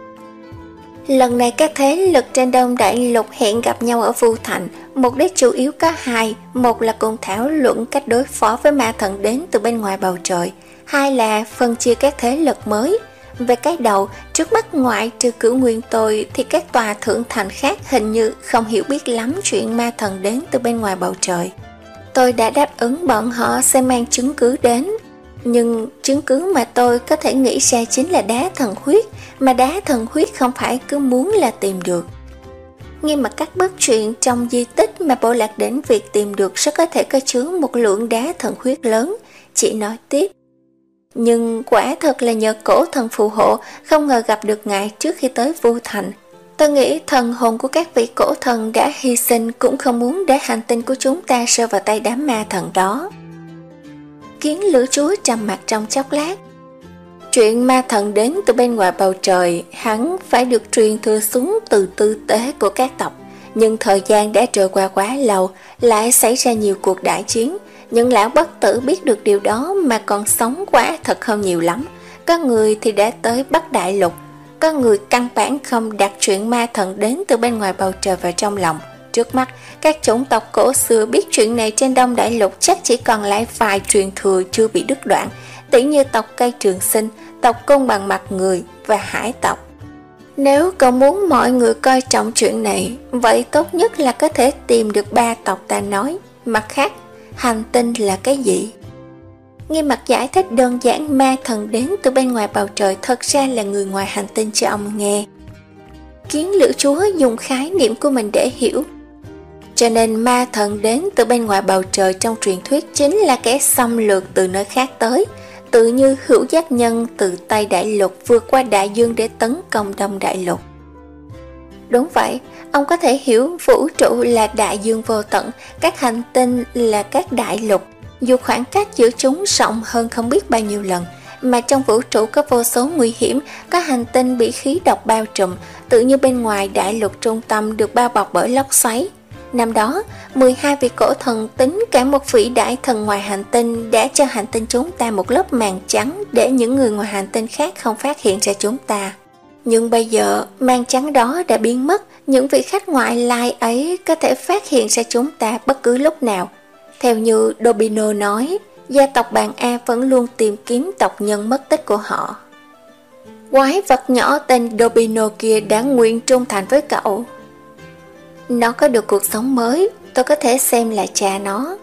Lần này các thế lực trên Đông Đại Lục hẹn gặp nhau ở Vu Thành, mục đích chủ yếu có hai, một là cùng thảo luận cách đối phó với ma thần đến từ bên ngoài bầu trời, hai là phân chia các thế lực mới. Về cái đầu, trước mắt ngoại trừ Cửu Nguyên tôi thì các tòa thượng thành khác hình như không hiểu biết lắm chuyện ma thần đến từ bên ngoài bầu trời. Tôi đã đáp ứng bọn họ sẽ mang chứng cứ đến, nhưng chứng cứ mà tôi có thể nghĩ ra chính là đá thần huyết, mà đá thần huyết không phải cứ muốn là tìm được. Nghiêm Mặc cắt bớt chuyện trong di tích mà bộ lạc đến việc tìm được rất có thể có chứa một lượng đá thần huyết lớn, chỉ nói tiếp. Nhưng quả thật là nhờ cổ thần phù hộ, không ngờ gặp được ngài trước khi tới Vu Thành. Tôi nghĩ thần hồn của các vị cổ thần đã hy sinh cũng không muốn để hành tinh của chúng ta rơi vào tay đám ma thần đó. Kiến lửa chúa trầm mặt trong chốc lát. Chuyện ma thần đến từ bên ngoài bầu trời hắn phải được truyền thừa xuống từ tư tế của các tộc. Nhưng thời gian đã trôi qua quá lâu, lại xảy ra nhiều cuộc đại chiến. Những lão bất tử biết được điều đó mà còn sống quá thật không nhiều lắm. Có người thì đã tới Bắc Đại Lục, có người căn bản không đặt chuyện ma thần đến từ bên ngoài bầu trời vào trong lòng. Trước mắt, các chủng tộc cổ xưa biết chuyện này trên Đông Đại Lục chắc chỉ còn lại vài truyền thừa chưa bị đứt đoạn, tỉ như tộc Cây Trường Sinh, tộc Côn Bằng Mặt Người và Hải tộc. Nếu cậu muốn mọi người coi trọng chuyện này, vậy tốt nhất là có thể tìm được ba tộc ta nói. Mặt khác, hành tinh là cái gì? Nghiêm Mặc giải thích đơn giản ma thần đến từ bên ngoài bầu trời thật ra là người ngoài hành tinh cho ông nghe. Kiến lửa chúa dùng khái niệm của mình để hiểu. Cho nên ma thần đến từ bên ngoài bầu trời trong truyền thuyết chính là kẻ xâm lược từ nơi khác tới, tự như Hữu Giác Nhân từ Tây Đại Lục vượt qua đại dương để tấn công Đông Đại Lục. Đúng vậy, ông có thể hiểu vũ trụ là đại dương vô tận, các hành tinh là các đại lục. Dù khoảng cách giữa chúng rộng hơn không biết bao nhiêu lần, mà trong vũ trụ có vô số nguy hiểm, có hành tinh bị khí độc bao trùm, tự như bên ngoài đại lục trung tâm được bao bọc bởi lốc xoáy. Năm đó, mười hai vị cổ thần tính cả một vị đại thần ngoài hành tinh đã cho hành tinh chúng ta một lớp màng trắng để những người ngoài hành tinh khác không phát hiện ra chúng ta. Nhưng bây giờ, màng trắng đó đã biến mất, những vị khách ngoại lai ấy có thể phát hiện ra chúng ta bất cứ lúc nào. Theo như Dobino nói, gia tộc Bàn A vẫn luôn tìm kiếm tộc nhân mất tích của họ. Quái vật nhỏ tên Dobino kia đã nguyện trung thành với cậu. Nó có được cuộc sống mới, tôi có thể xem là cha nó.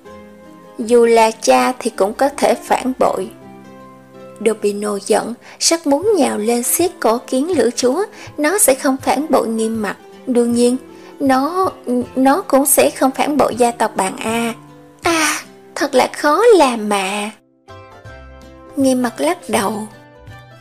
Dù là cha thì cũng có thể phản bội. Dobino giận, rất muốn nhào lên siết cổ kiến lửa chúa. Nó sẽ không phản bội Nghiêm Mặc. Đương nhiên, nó nó cũng sẽ không phản bội gia tộc Bàn A. À, thật là khó làm mà. Nghiêm Mặc lắc đầu.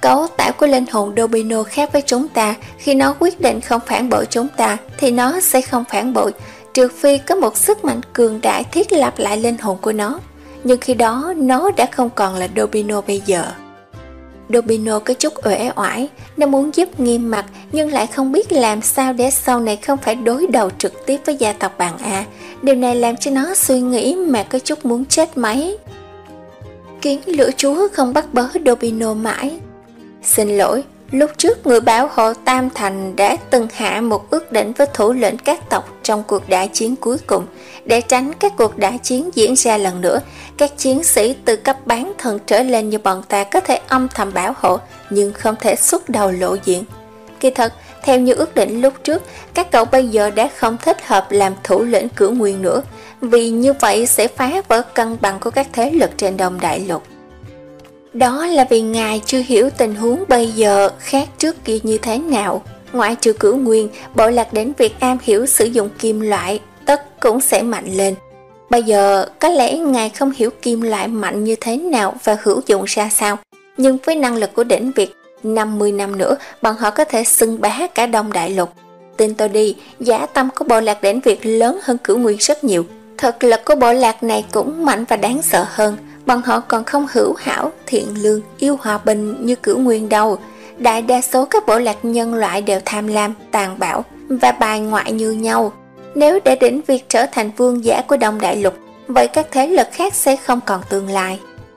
Cấu tạo của linh hồn Dobino khác với chúng ta. Khi nó quyết định không phản bội chúng ta thì nó sẽ không phản bội, trừ phi có một sức mạnh cường đại thiết lập lại linh hồn của nó. Nhưng khi đó nó đã không còn là Dobino bây giờ. Dobino có chút uể oải, nó muốn giúp Nghiêm Mặc nhưng lại không biết làm sao để sau này không phải đối đầu trực tiếp với gia tộc Bàn A. Điều này làm cho nó suy nghĩ mà có chút muốn chết máy. Kiến lửa chúa không bắt bớ Dobino mãi. Xin lỗi, lúc trước người bảo hộ Tam Thành đã từng hạ một ước định với thủ lĩnh các tộc trong cuộc đại chiến cuối cùng. Để tránh các cuộc đại chiến diễn ra lần nữa, các chiến sĩ từ cấp bán thần trở lên như bọn ta có thể âm thầm bảo hộ nhưng không thể xuất đầu lộ diện. Kỳ thật, theo như ước định lúc trước, các cậu bây giờ đã không thích hợp làm thủ lĩnh Cửu Nguyên nữa, vì như vậy sẽ phá vỡ cân bằng của các thế lực trên Đông Đại Lục. Đó là vì ngài chưa hiểu tình huống bây giờ khác trước kia như thế nào. Ngoại trừ Cửu Nguyên, bộ lạc đến việc am hiểu sử dụng kim loại, tất cũng sẽ mạnh lên. Bây giờ, có lẽ ngài không hiểu kim loại mạnh như thế nào và hữu dụng ra sao, nhưng với năng lực của đỉnh Việt, năm mươi năm nữa, bọn họ có thể xưng bá cả Đông Đại Lục. Tin tôi đi, dã tâm của bộ lạc đỉnh Việt lớn hơn Cửu Nguyên rất nhiều. Thực lực của bộ lạc này cũng mạnh và đáng sợ hơn. Bọn họ còn không hữu hảo, thiện lương, yêu hòa bình như Cửu Nguyên đâu. Đại đa số các bộ lạc nhân loại đều tham lam, tàn bạo và bài ngoại như nhau. Nếu để đỉnh Việt trở thành vương giả của Đông Đại Lục, vậy các thế lực khác sẽ không còn tương lai.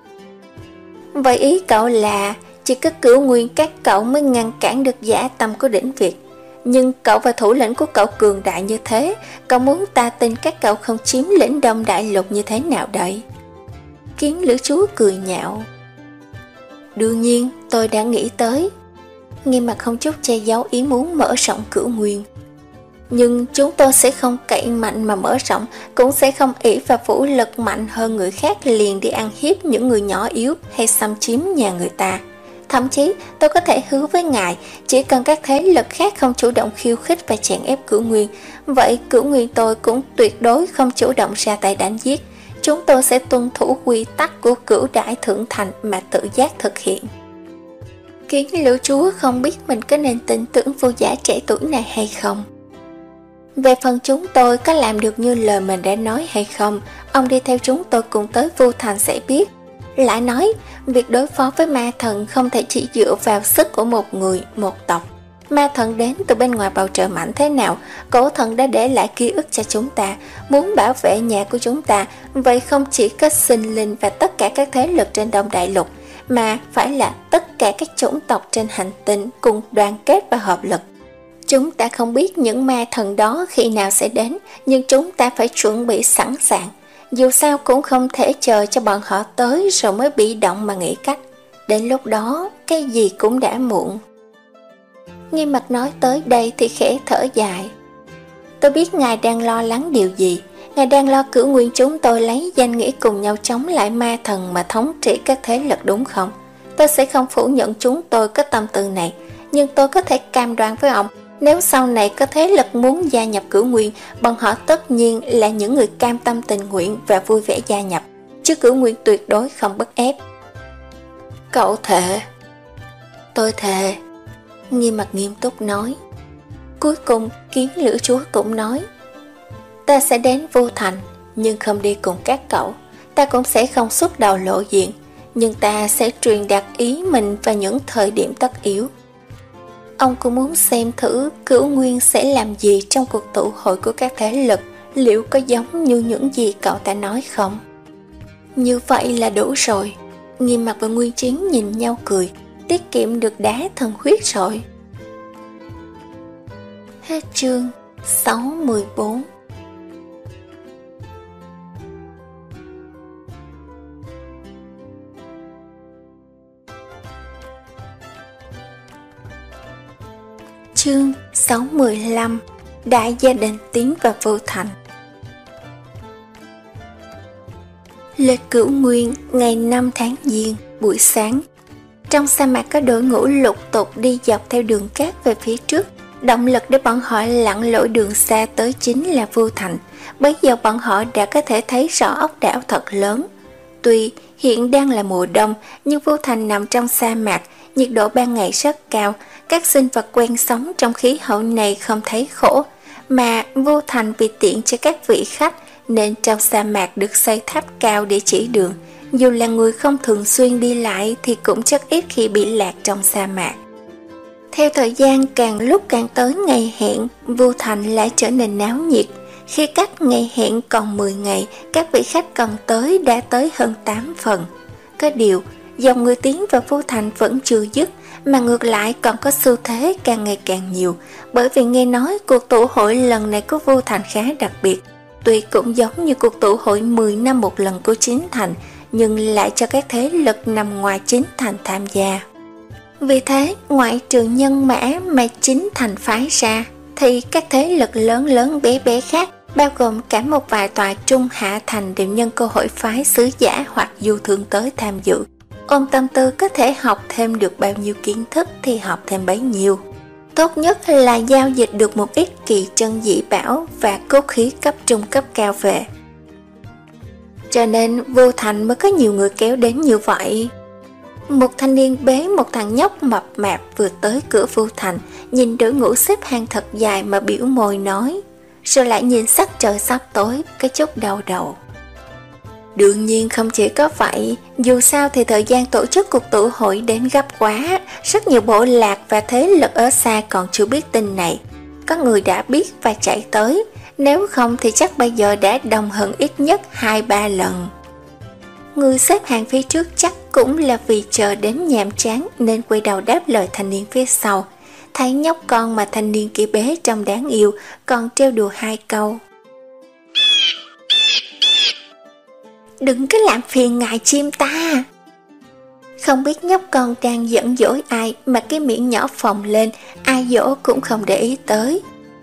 Vậy ý cậu là chỉ có Cửu Nguyên các cậu mới ngăn cản được dã tâm của đỉnh Việt. Nhưng cậu và thủ lĩnh của cậu cường đại như thế, cậu muốn ta tin các cậu không chiếm lĩnh Đông Đại Lục như thế nào đấy? Kiến lửa chúa cười nhạo. Đương nhiên, tôi đã nghĩ tới. Nghiêm Mặc không chút che giấu ý muốn mở rộng Cửu Nguyên. Nhưng chúng tôi sẽ không cậy mạnh mà mở rộng, cũng sẽ không ỷ vào vũ lực mạnh hơn người khác liền đi ăn hiếp những người nhỏ yếu hay xâm chiếm nhà người ta. Thậm chí tôi có thể hứa với ngài, chỉ cần các thế lực khác không chủ động khiêu khích và chèn ép Cửu Nguyên, vậy Cửu Nguyên tôi cũng tuyệt đối không chủ động ra tay đánh giết. Chúng tôi sẽ tuân thủ quy tắc của Cửu Đại Thượng Thành mà tự giác thực hiện. Kiến lửa chúa không biết mình có nên tin tưởng vô giả trẻ tuổi này hay không. Về phần chúng tôi có làm được như lời mình đã nói hay không, ông đi theo chúng tôi cùng tới Vu Thành sẽ biết. Lại nói, việc đối phó với ma thần không thể chỉ dựa vào sức của một người, một tộc. Ma thần đến từ bên ngoài bầu trời mạnh thế nào, cổ thần đã để lại ký ức cho chúng ta, muốn bảo vệ nhà của chúng ta, vậy không chỉ có sinh linh và tất cả các thế lực trên Đông Đại Lục, mà phải là tất cả các chủng tộc trên hành tinh cùng đoàn kết và hợp lực. Chúng ta không biết những ma thần đó khi nào sẽ đến, nhưng chúng ta phải chuẩn bị sẵn sàng. Dù sao cũng không thể chờ cho bọn họ tới rồi mới bị động mà nghĩ cách. Đến lúc đó, cái gì cũng đã muộn. Nghiêm Mặc nói tới đây thì khẽ thở dài. Tôi biết ngài đang lo lắng điều gì. Ngài đang lo Cửu Nguyên chúng tôi lấy danh nghĩa cùng nhau chống lại ma thần mà thống trị các thế lực đúng không? Tôi sẽ không phủ nhận chúng tôi có tâm tư này, nhưng tôi có thể cam đoan với ông, nếu sau này có thế lực muốn gia nhập Cửu Nguyên, bọn họ tất nhiên là những người cam tâm tình nguyện và vui vẻ gia nhập, chứ Cửu Nguyên tuyệt đối không bức ép. Cậu thề? Tôi thề. Nghiêm Mặc nghiêm túc nói. Cuối cùng Kiến lửa chúa cũng nói, ta sẽ đến Vu Thành, nhưng không đi cùng các cậu. Ta cũng sẽ không xuất đầu lộ diện, nhưng ta sẽ truyền đạt ý mình vào những thời điểm tất yếu. Ông cũng muốn xem thử Cửu Nguyên sẽ làm gì trong cuộc tụ hội của các thế lực, liệu có giống như những gì cậu ta nói không? Như vậy là đủ rồi. Nghiêm Mặc và Nguyên Chiến nhìn nhau cười, tiết kiệm được đá thần huyết rồi. Hết chương sáu mươi bốn. Chương sáu mươi lăm. Đại gia đình tiến vào Vu Thành. Lịch Cửu Nguyên ngày năm tháng Giêng, buổi sáng. Trong sa mạc có đội ngũ lục tục đi dọc theo đường cát về phía trước. Động lực để bọn họ lặn lội đường xa tới chính là Vu Thành. Bây giờ bọn họ đã có thể thấy rõ ốc đảo thật lớn. Tuy hiện đang là mùa đông, nhưng Vô Thành nằm trong sa mạc, nhiệt độ ban ngày rất cao, các sinh vật quen sống trong khí hậu này không thấy khổ, mà Vô Thành vì tiện cho các vị khách nên trong sa mạc được xây tháp cao để chỉ đường. Dù là người không thường xuyên đi lại thì cũng rất ít khi bị lạc trong sa mạc. Theo thời gian càng lúc càng tới ngày hẹn, Vô Thành lại trở nên náo nhiệt. Khi cách ngày hẹn còn mười ngày, các vị khách cần tới đã tới hơn tám phần. Có điều, dòng người tiến vào Vô Thành vẫn chưa dứt, mà ngược lại còn có xu thế càng ngày càng nhiều, bởi vì nghe nói cuộc tụ hội lần này của Vô Thành khá đặc biệt. Tuy cũng giống như cuộc tụ hội mười năm một lần của Chính Thành, nhưng lại cho các thế lực nằm ngoài Chính Thành tham gia. Vì thế, ngoại trừ nhân mã mà Chính Thành phái ra, thì các thế lực lớn lớn bé bé khác, bao gồm cả một vài tòa trung hạ thành đều nhân cơ hội phái sứ giả hoặc du thương tới tham dự. Ôm tâm tư có thể học thêm được bao nhiêu kiến thức thì học thêm bấy nhiêu. Tốt nhất là giao dịch được một ít kỳ trân dị bảo và cốt khí cấp trung cấp cao về. Cho nên Vô Thành mới có nhiều người kéo đến như vậy. Một thanh niên bế một thằng nhóc mập mạp vừa tới cửa Vô Thành, nhìn đội ngũ xếp hàng thật dài mà biểu môi nói, rồi lại nhìn sắc trời sắp tối, cái chút đau đầu. Đương nhiên không chỉ có vậy, dù sao thì thời gian tổ chức cuộc tụ hội đến gấp quá, rất nhiều bộ lạc và thế lực ở xa còn chưa biết tin này. Có người đã biết và chạy tới, nếu không thì chắc bây giờ đã đông hơn ít nhất hai ba lần. Người xếp hàng phía trước chắc cũng là vì chờ đến nhàm chán nên quay đầu đáp lời thanh niên phía sau. Thấy nhóc con mà thanh niên kia bế trông đáng yêu, còn trêu đùa hai câu. Đừng có làm phiền ngài chim ta. Không biết nhóc con đang giận dỗi ai mà cái miệng nhỏ phồng lên, ai dỗ cũng không để ý tới.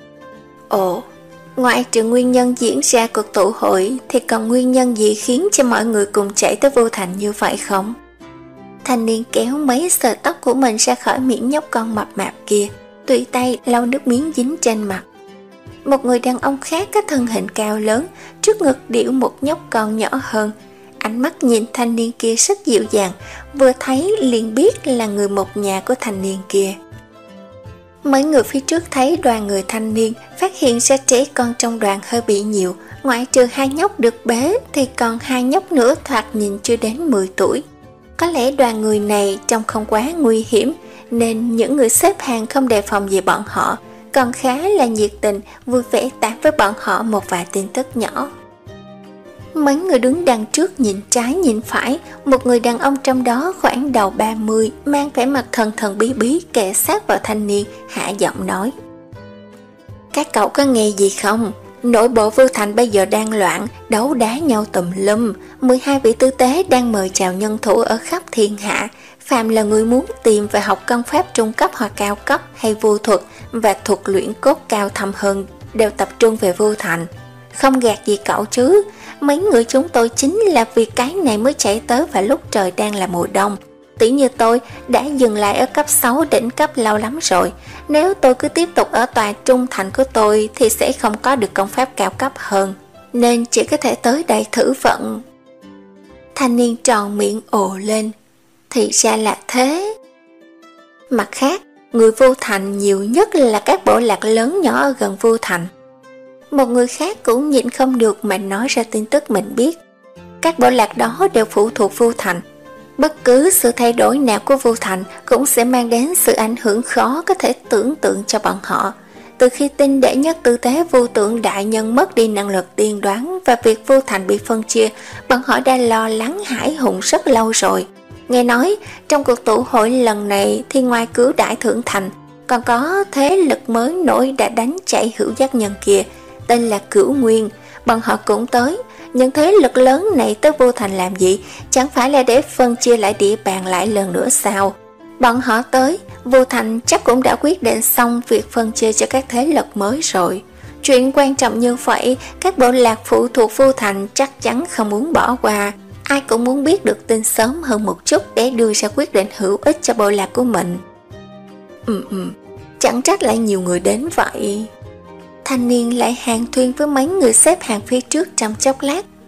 Ồ, ngoại trừ nguyên nhân diễn ra cuộc tụ hội thì còn nguyên nhân gì khiến cho mọi người cùng chạy tới Vô Thành như vậy không? Thanh niên kéo mấy sợi tóc của mình ra khỏi miệng nhóc con mập mạp kia, tùy tay lau nước miếng dính trên mặt. Một người đàn ông khác có thân hình cao lớn, trước ngực điệu một nhóc con nhỏ hơn. Ánh mắt nhìn thanh niên kia rất dịu dàng, vừa thấy liền biết là người một nhà của thanh niên kia. Mấy người phía trước thấy đoàn người thanh niên, phát hiện ra trẻ con trong đoàn hơi bị nhiều, ngoại trừ hai nhóc được bế thì còn hai nhóc nữa thoạt nhìn chưa đến mười tuổi. Có lẽ đoàn người này trông không quá nguy hiểm, nên những người xếp hàng không đề phòng về bọn họ, còn khá là nhiệt tình, vui vẻ tám với bọn họ một vài tin tức nhỏ. Mấy người đứng đằng trước nhìn trái nhìn phải, một người đàn ông trong đó khoảng đầu ba mươi, mang vẻ mặt thần thần bí bí kề sát vào thanh niên, hạ giọng nói. Các cậu có nghe gì không? Nội bộ Vô Thành bây giờ đang loạn, đấu đá nhau tùm lum, mười hai vị tư tế đang mời chào nhân thủ ở khắp thiên hạ. Phàm là người muốn tìm và học công pháp trung cấp hoặc cao cấp hay vô thuật và thuật luyện cốt cao thâm hơn đều tập trung về Vô Thành. Không gạt gì cậu chứ, mấy người chúng tôi chính là vì cái này mới chạy tới vào lúc trời đang là mùa đông. Tỷ như tôi đã dừng lại ở cấp sáu đỉnh cấp lâu lắm rồi, nếu tôi cứ tiếp tục ở tòa trung thành của tôi thì sẽ không có được công pháp cao cấp hơn, nên chỉ có thể tới đây thử vận. Thanh niên tròn miệng ồ lên, thì ra là thế. Mặt khác, người Vô Thành nhiều nhất là các bộ lạc lớn nhỏ ở gần Vô Thành. Một người khác cũng nhịn không được mà nói ra tin tức mình biết. Các bộ lạc đó đều phụ thuộc Vô Thành. Bất cứ sự thay đổi nào của Vô Thành cũng sẽ mang đến sự ảnh hưởng khó có thể tưởng tượng cho bọn họ. Từ khi tin đệ nhất tư tế Vô Tượng đại nhân mất đi năng lực tiên đoán và việc Vô Thành bị phân chia, bọn họ đã lo lắng hãi hùng rất lâu rồi. Nghe nói trong cuộc tụ hội lần này thì ngoài Cửu Đại Thượng Thành còn có thế lực mới nổi đã đánh chạy hữu giác nhân kia, tên là Cửu Nguyên. Bọn họ cũng tới. Những thế lực lớn này tới Vô Thành làm gì? Chẳng phải là để phân chia lại địa bàn lại lần nữa sao? Bọn họ tới, Vô Thành chắc cũng đã quyết định xong việc phân chia cho các thế lực mới rồi. Chuyện quan trọng như vậy, các bộ lạc phụ thuộc Vô Thành chắc chắn không muốn bỏ qua. Ai cũng muốn biết được tin sớm hơn một chút để đưa ra quyết định hữu ích cho bộ lạc của mình. Ừ ừ, chẳng trách lại nhiều người đến vậy. Thanh niên lại hàn thuyên với mấy người xếp hàng phía trước trong chốc lát,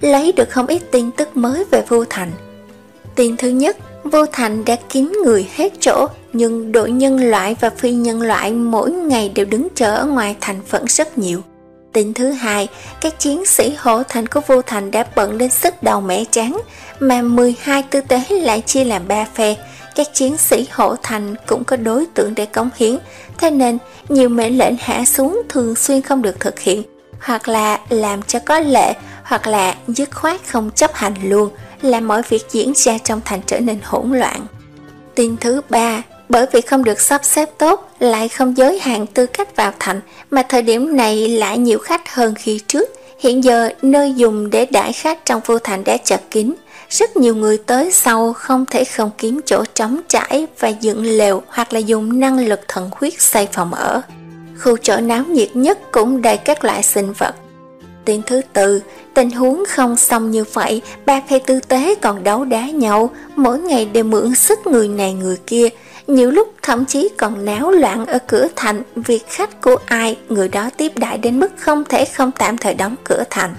lấy được không ít tin tức mới về Vu Thành. Tin thứ nhất, Vu Thành đã kín người hết chỗ, nhưng đội nhân loại và phi nhân loại mỗi ngày đều đứng chờ ở ngoài thành vẫn rất nhiều. Tin thứ hai, các chiến sĩ hộ thành của Vu Thành đã bận đến sức đầu mẻ trắng, mà mười hai tư tế lại chia làm ba phe. Các chiến sĩ hộ thành cũng có đối tượng để cống hiến, thế nên nhiều mệnh lệnh hạ xuống thường xuyên không được thực hiện, hoặc là làm cho có lệ, hoặc là dứt khoát không chấp hành luôn, làm mọi việc diễn ra trong thành trở nên hỗn loạn. Tin thứ ba, bởi vì không được sắp xếp tốt, lại không giới hạn tư cách vào thành, mà thời điểm này lại nhiều khách hơn khi trước. Hiện giờ nơi dùng để đãi khách trong Vu Thành đã chật kín, rất nhiều người tới sau không thể không kiếm chỗ trống trải và dựng lều hoặc là dùng năng lực thần huyết xây phòng ở. Khu chỗ náo nhiệt nhất cũng đầy các loại sinh vật. Tin thứ tư, tình huống không xong như vậy, ba phe tư tế còn đấu đá nhau, mỗi ngày đều mượn sức người này người kia, nhiều lúc thậm chí còn náo loạn ở cửa thành, việc khách của ai người đó tiếp đãi đến mức không thể không tạm thời đóng cửa thành.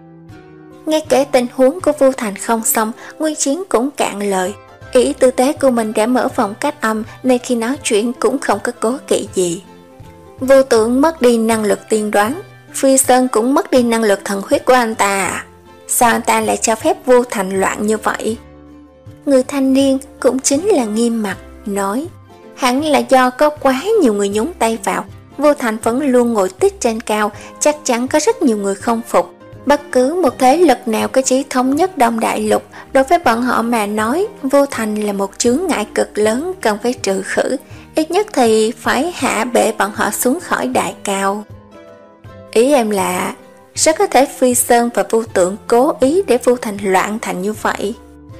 Nghe kể tình huống của Vu Thành không xong, Nguyên Chiến cũng cạn lời. Ý tư tế của mình đã mở vòng cách âm nên khi nói chuyện cũng không có cố kỵ gì. Vô Tượng mất đi năng lực tiên đoán, Phi Sơn cũng mất đi năng lực thần huyết của anh ta à? Sao anh ta lại cho phép Vu Thành loạn như vậy? Người thanh niên cũng chính là Nghiêm Mặc nói, hẳn là do có quá nhiều người nhúng tay vào. Vu Thành vẫn luôn ngồi tích trên cao, chắc chắn có rất nhiều người không phục. Bất cứ một thế lực nào có chí thống nhất Đông Đại Lục, đối với bọn họ mà nói, Vu Thành là một chướng ngại cực lớn cần phải trừ khử, ít nhất thì phải hạ bệ bọn họ xuống khỏi đại cao. Ý em là rất có thể Phi Sơn và Vu Tượng cố ý để Vu Thành loạn thành như vậy.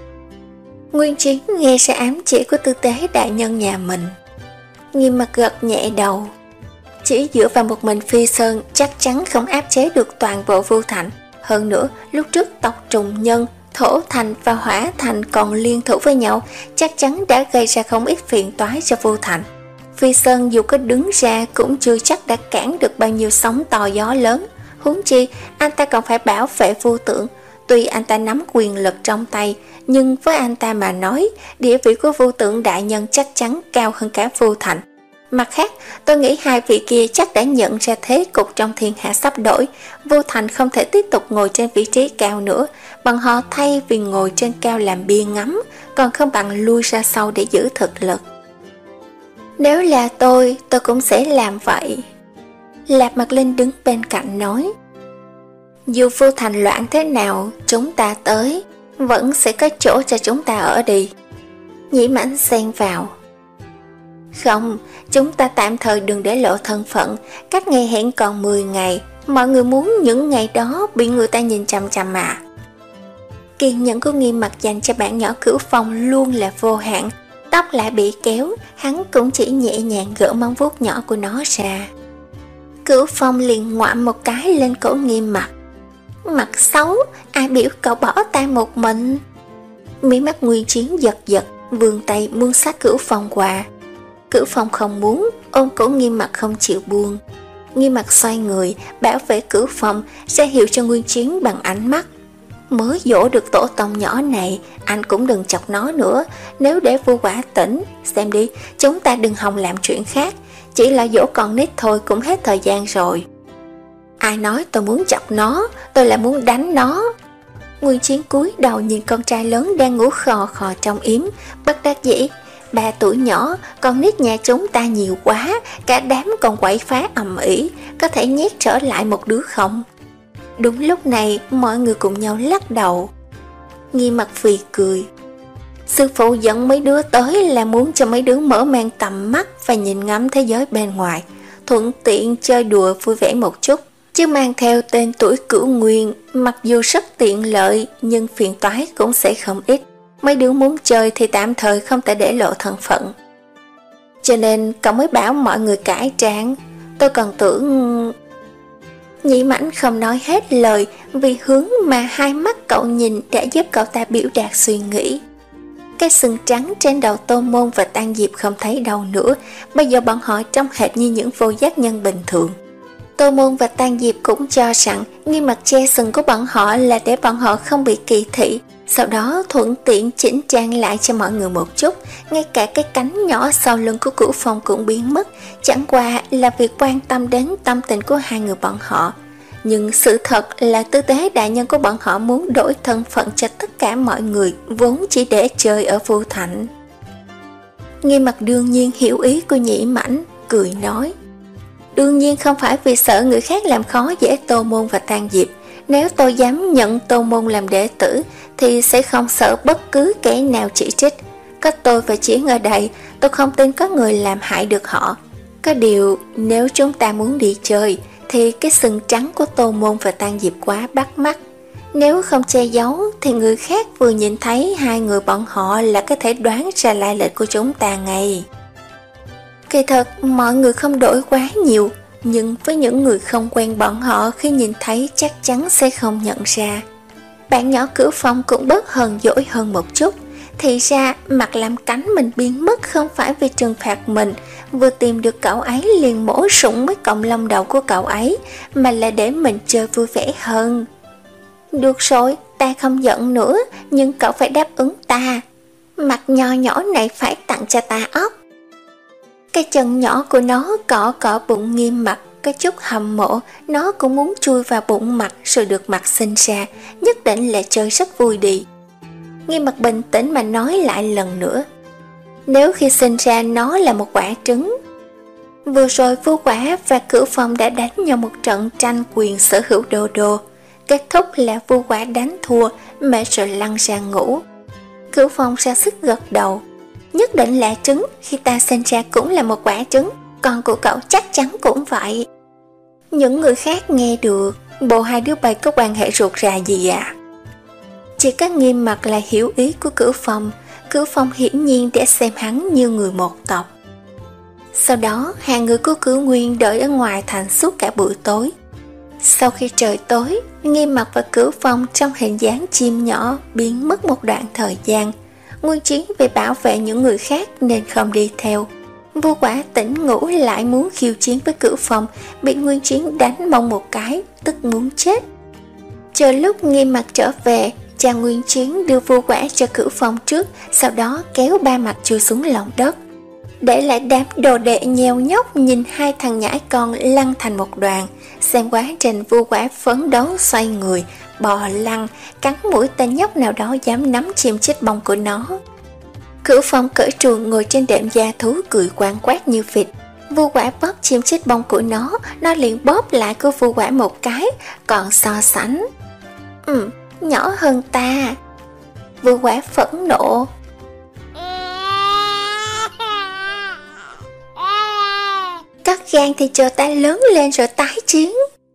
Nguyên Chiến nghe ra ám chỉ của tư tế đại nhân nhà mình, Nghiêm Mặc gật nhẹ đầu. Chỉ dựa vào một mình Phi Sơn chắc chắn không áp chế được toàn bộ Vu Thành. Hơn nữa, lúc trước tộc Trùng Nhân, Thổ Thành và Hỏa Thành còn liên thủ với nhau, chắc chắn đã gây ra không ít phiền toái cho Vu Thành. Phi Sơn dù có đứng ra cũng chưa chắc đã cản được bao nhiêu sóng to gió lớn. Huống chi, anh ta còn phải bảo vệ Vu Tượng. Tuy anh ta nắm quyền lực trong tay, nhưng với anh ta mà nói, địa vị của Vu Tượng đại nhân chắc chắn cao hơn cả Vu Thành. Mặt khác, tôi nghĩ hai vị kia chắc đã nhận ra thế cục trong thiên hạ sắp đổi. Vu Thành không thể tiếp tục ngồi trên vị trí cao nữa, bọn họ thay vì ngồi trên cao làm bia ngắm, còn không bằng lui ra sau để giữ thực lực. Nếu là tôi, tôi cũng sẽ làm vậy. Lạp Mặc Linh đứng bên cạnh nói, dù Vu Thành loạn thế nào, chúng ta tới, vẫn sẽ có chỗ cho chúng ta ở đi. Nhĩ Mãnh xen vào, không, chúng ta tạm thời đừng để lộ thân phận, cách ngày hẹn còn mười ngày, mọi người muốn những ngày đó bị người ta nhìn chằm chằm à. Kiên nhẫn của Nghiêm Mặc dành cho bạn nhỏ Cửu Phong luôn là vô hạn, tóc lại bị kéo, hắn cũng chỉ nhẹ nhàng gỡ móng vuốt nhỏ của nó ra. Cửu Phong liền ngoạm một cái lên cổ Nghiêm Mặc. Mặt xấu, ai biểu cậu bỏ ta một mình? Mí mắt Nguyên Chiến giật giật, vươn tay muốn xách Cửu Phong qua. Cửu Phong không muốn, ôm cổ Nghiêm Mặc không chịu buông. Nghiêm Mặc xoay người, bảo vệ Cửu Phong, ra hiệu cho Nguyên Chiến bằng ánh mắt. Mới dỗ được tổ tông nhỏ này, anh cũng đừng chọc nó nữa. Nếu để Vu Quả tỉnh, xem đi, chúng ta đừng hòng làm chuyện khác. Chỉ là dỗ con nít thôi cũng hết thời gian rồi. Ai nói tôi muốn chọc nó, tôi là muốn đánh nó. Nguyên Chiến cúi đầu nhìn con trai lớn đang ngủ khò khò trong yếm, bất đắc dĩ. Ba tuổi nhỏ, con nít nhà chúng ta nhiều quá, cả đám còn quậy phá ầm ĩ, có thể nhét trở lại một đứa không? Đúng lúc này, mọi người cùng nhau lắc đầu. Nghiêm Mặc phì cười. Sư phụ dẫn mấy đứa tới là muốn cho mấy đứa mở mang tầm mắt và nhìn ngắm thế giới bên ngoài, thuận tiện chơi đùa vui vẻ một chút. Chứ mang theo tên tuổi Cửu Nguyên, mặc dù rất tiện lợi nhưng phiền toái cũng sẽ không ít. Mấy đứa muốn chơi thì tạm thời không thể để lộ thân phận. Cho nên cậu mới bảo mọi người cải trang. Tôi còn tưởng... Nhĩ Mãnh không nói hết lời vì hướng mà hai mắt cậu nhìn đã giúp cậu ta biểu đạt suy nghĩ. Cái sừng trắng trên đầu Tô Môn và Tăng Diệp không thấy đâu nữa, bây giờ bọn họ trông hệt như những vô giác nhân bình thường. Tô Tô Môn và Tang Diệp cũng cho rằng nghiêm mặt che sừng của bọn họ là để bọn họ không bị kỳ thị, sau đó thuận tiện chỉnh trang lại cho mọi người một chút. Ngay cả cái cánh nhỏ sau lưng của Cửu Phong cũng biến mất, chẳng qua là việc quan tâm đến tâm tình của hai người bọn họ. Nhưng sự thật là tư tế đại nhân của bọn họ muốn đổi thân phận cho tất cả mọi người, vốn chỉ để chơi ở Vô Thạnh. Nghiêm mặt đương nhiên hiểu ý của Nhĩ Mãnh, cười nói: đương nhiên không phải vì sợ người khác làm khó dễ Tô Môn và Tang Diệp. Nếu tôi dám nhận Tô Môn làm đệ tử thì sẽ không sợ bất cứ kẻ nào chỉ trích. Có tôi và Chiến ở đây, tôi không tin có người làm hại được họ. Có điều nếu chúng ta muốn đi chơi thì cái sừng trắng của Tô Môn và Tang Diệp quá bắt mắt. Nếu không che giấu thì người khác vừa nhìn thấy hai người bọn họ là có thể đoán ra lai lịch của chúng ta ngay. Kỳ thật mọi người không đổi quá nhiều, nhưng với những người không quen bọn họ, khi nhìn thấy chắc chắn sẽ không nhận ra. Bạn nhỏ Cửu Phong cũng bớt hờn dỗi hơn một chút. Thì ra mặt làm cánh mình biến mất không phải vì trừng phạt mình, vừa tìm được cậu ấy liền mổ sủng mấy cọng lông đầu của cậu ấy, mà là để mình chơi vui vẻ hơn. Được rồi, ta không giận nữa, nhưng cậu phải đáp ứng ta. Mặt nho nhỏ này phải tặng cho ta ốc. Cái chân nhỏ của nó cọ cọ bụng Nghiêm Mặt, có chút hâm mộ, nó cũng muốn chui vào bụng Mặt rồi được Mặt sinh ra, nhất định là chơi rất vui đi. Nghiêm Mặt bình tĩnh mà nói lại lần nữa: nếu khi sinh ra nó là một quả trứng. Vừa rồi Vô Quả và Cửu Phong đã đánh nhau một trận tranh quyền sở hữu đồ đồ. Kết thúc là Vô Quả đánh thua, mệt rồi lăn ra ngủ. Cửu Phong ra sức gật đầu: nhất định là trứng, khi ta sinh ra cũng là một quả trứng, con của cậu chắc chắn cũng vậy. Những người khác nghe được, bộ hai đứa bay có quan hệ ruột rà gì à? Chỉ có Nghiêm Mặt là hiểu ý của Cửu Phong. Cửu Phong hiển nhiên để xem hắn như người một tộc. Sau đó hai người của Cửu Nguyên đợi ở ngoài thành suốt cả buổi tối. Sau khi trời tối, Nghiêm Mặt và Cửu Phong trong hình dáng chim nhỏ biến mất một đoạn thời gian. Nguyên Chiến vì bảo vệ những người khác nên không đi theo. Vô Quả tỉnh ngủ lại muốn khiêu chiến với Cửu Phong, bị Nguyên Chiến đánh mông một cái, tức muốn chết. Chờ lúc Nghiêm Mặt trở về, cha Nguyên Chiến đưa Vô Quả cho Cửu Phong trước, sau đó kéo ba mặt chui xuống lòng đất. Để lại đám đồ đệ nheo nhóc nhìn hai thằng nhãi con lăn thành một đoàn, xem quá trình Vô Quả phấn đấu xoay người, bò lăn, cắn mũi tên nhóc nào đó dám nắm chim chết bông của nó. Cửu Phong cởi truồng ngồi trên đệm da thú cười quang quát như vịt. Vô Quả bóp chim chết bông của nó, nó liền bóp lại của Vô Quả một cái, còn so sánh. Ừ, nhỏ hơn ta. Vô Quả phẫn nộ. Cắt gan thì chờ ta lớn lên rồi tái chiến.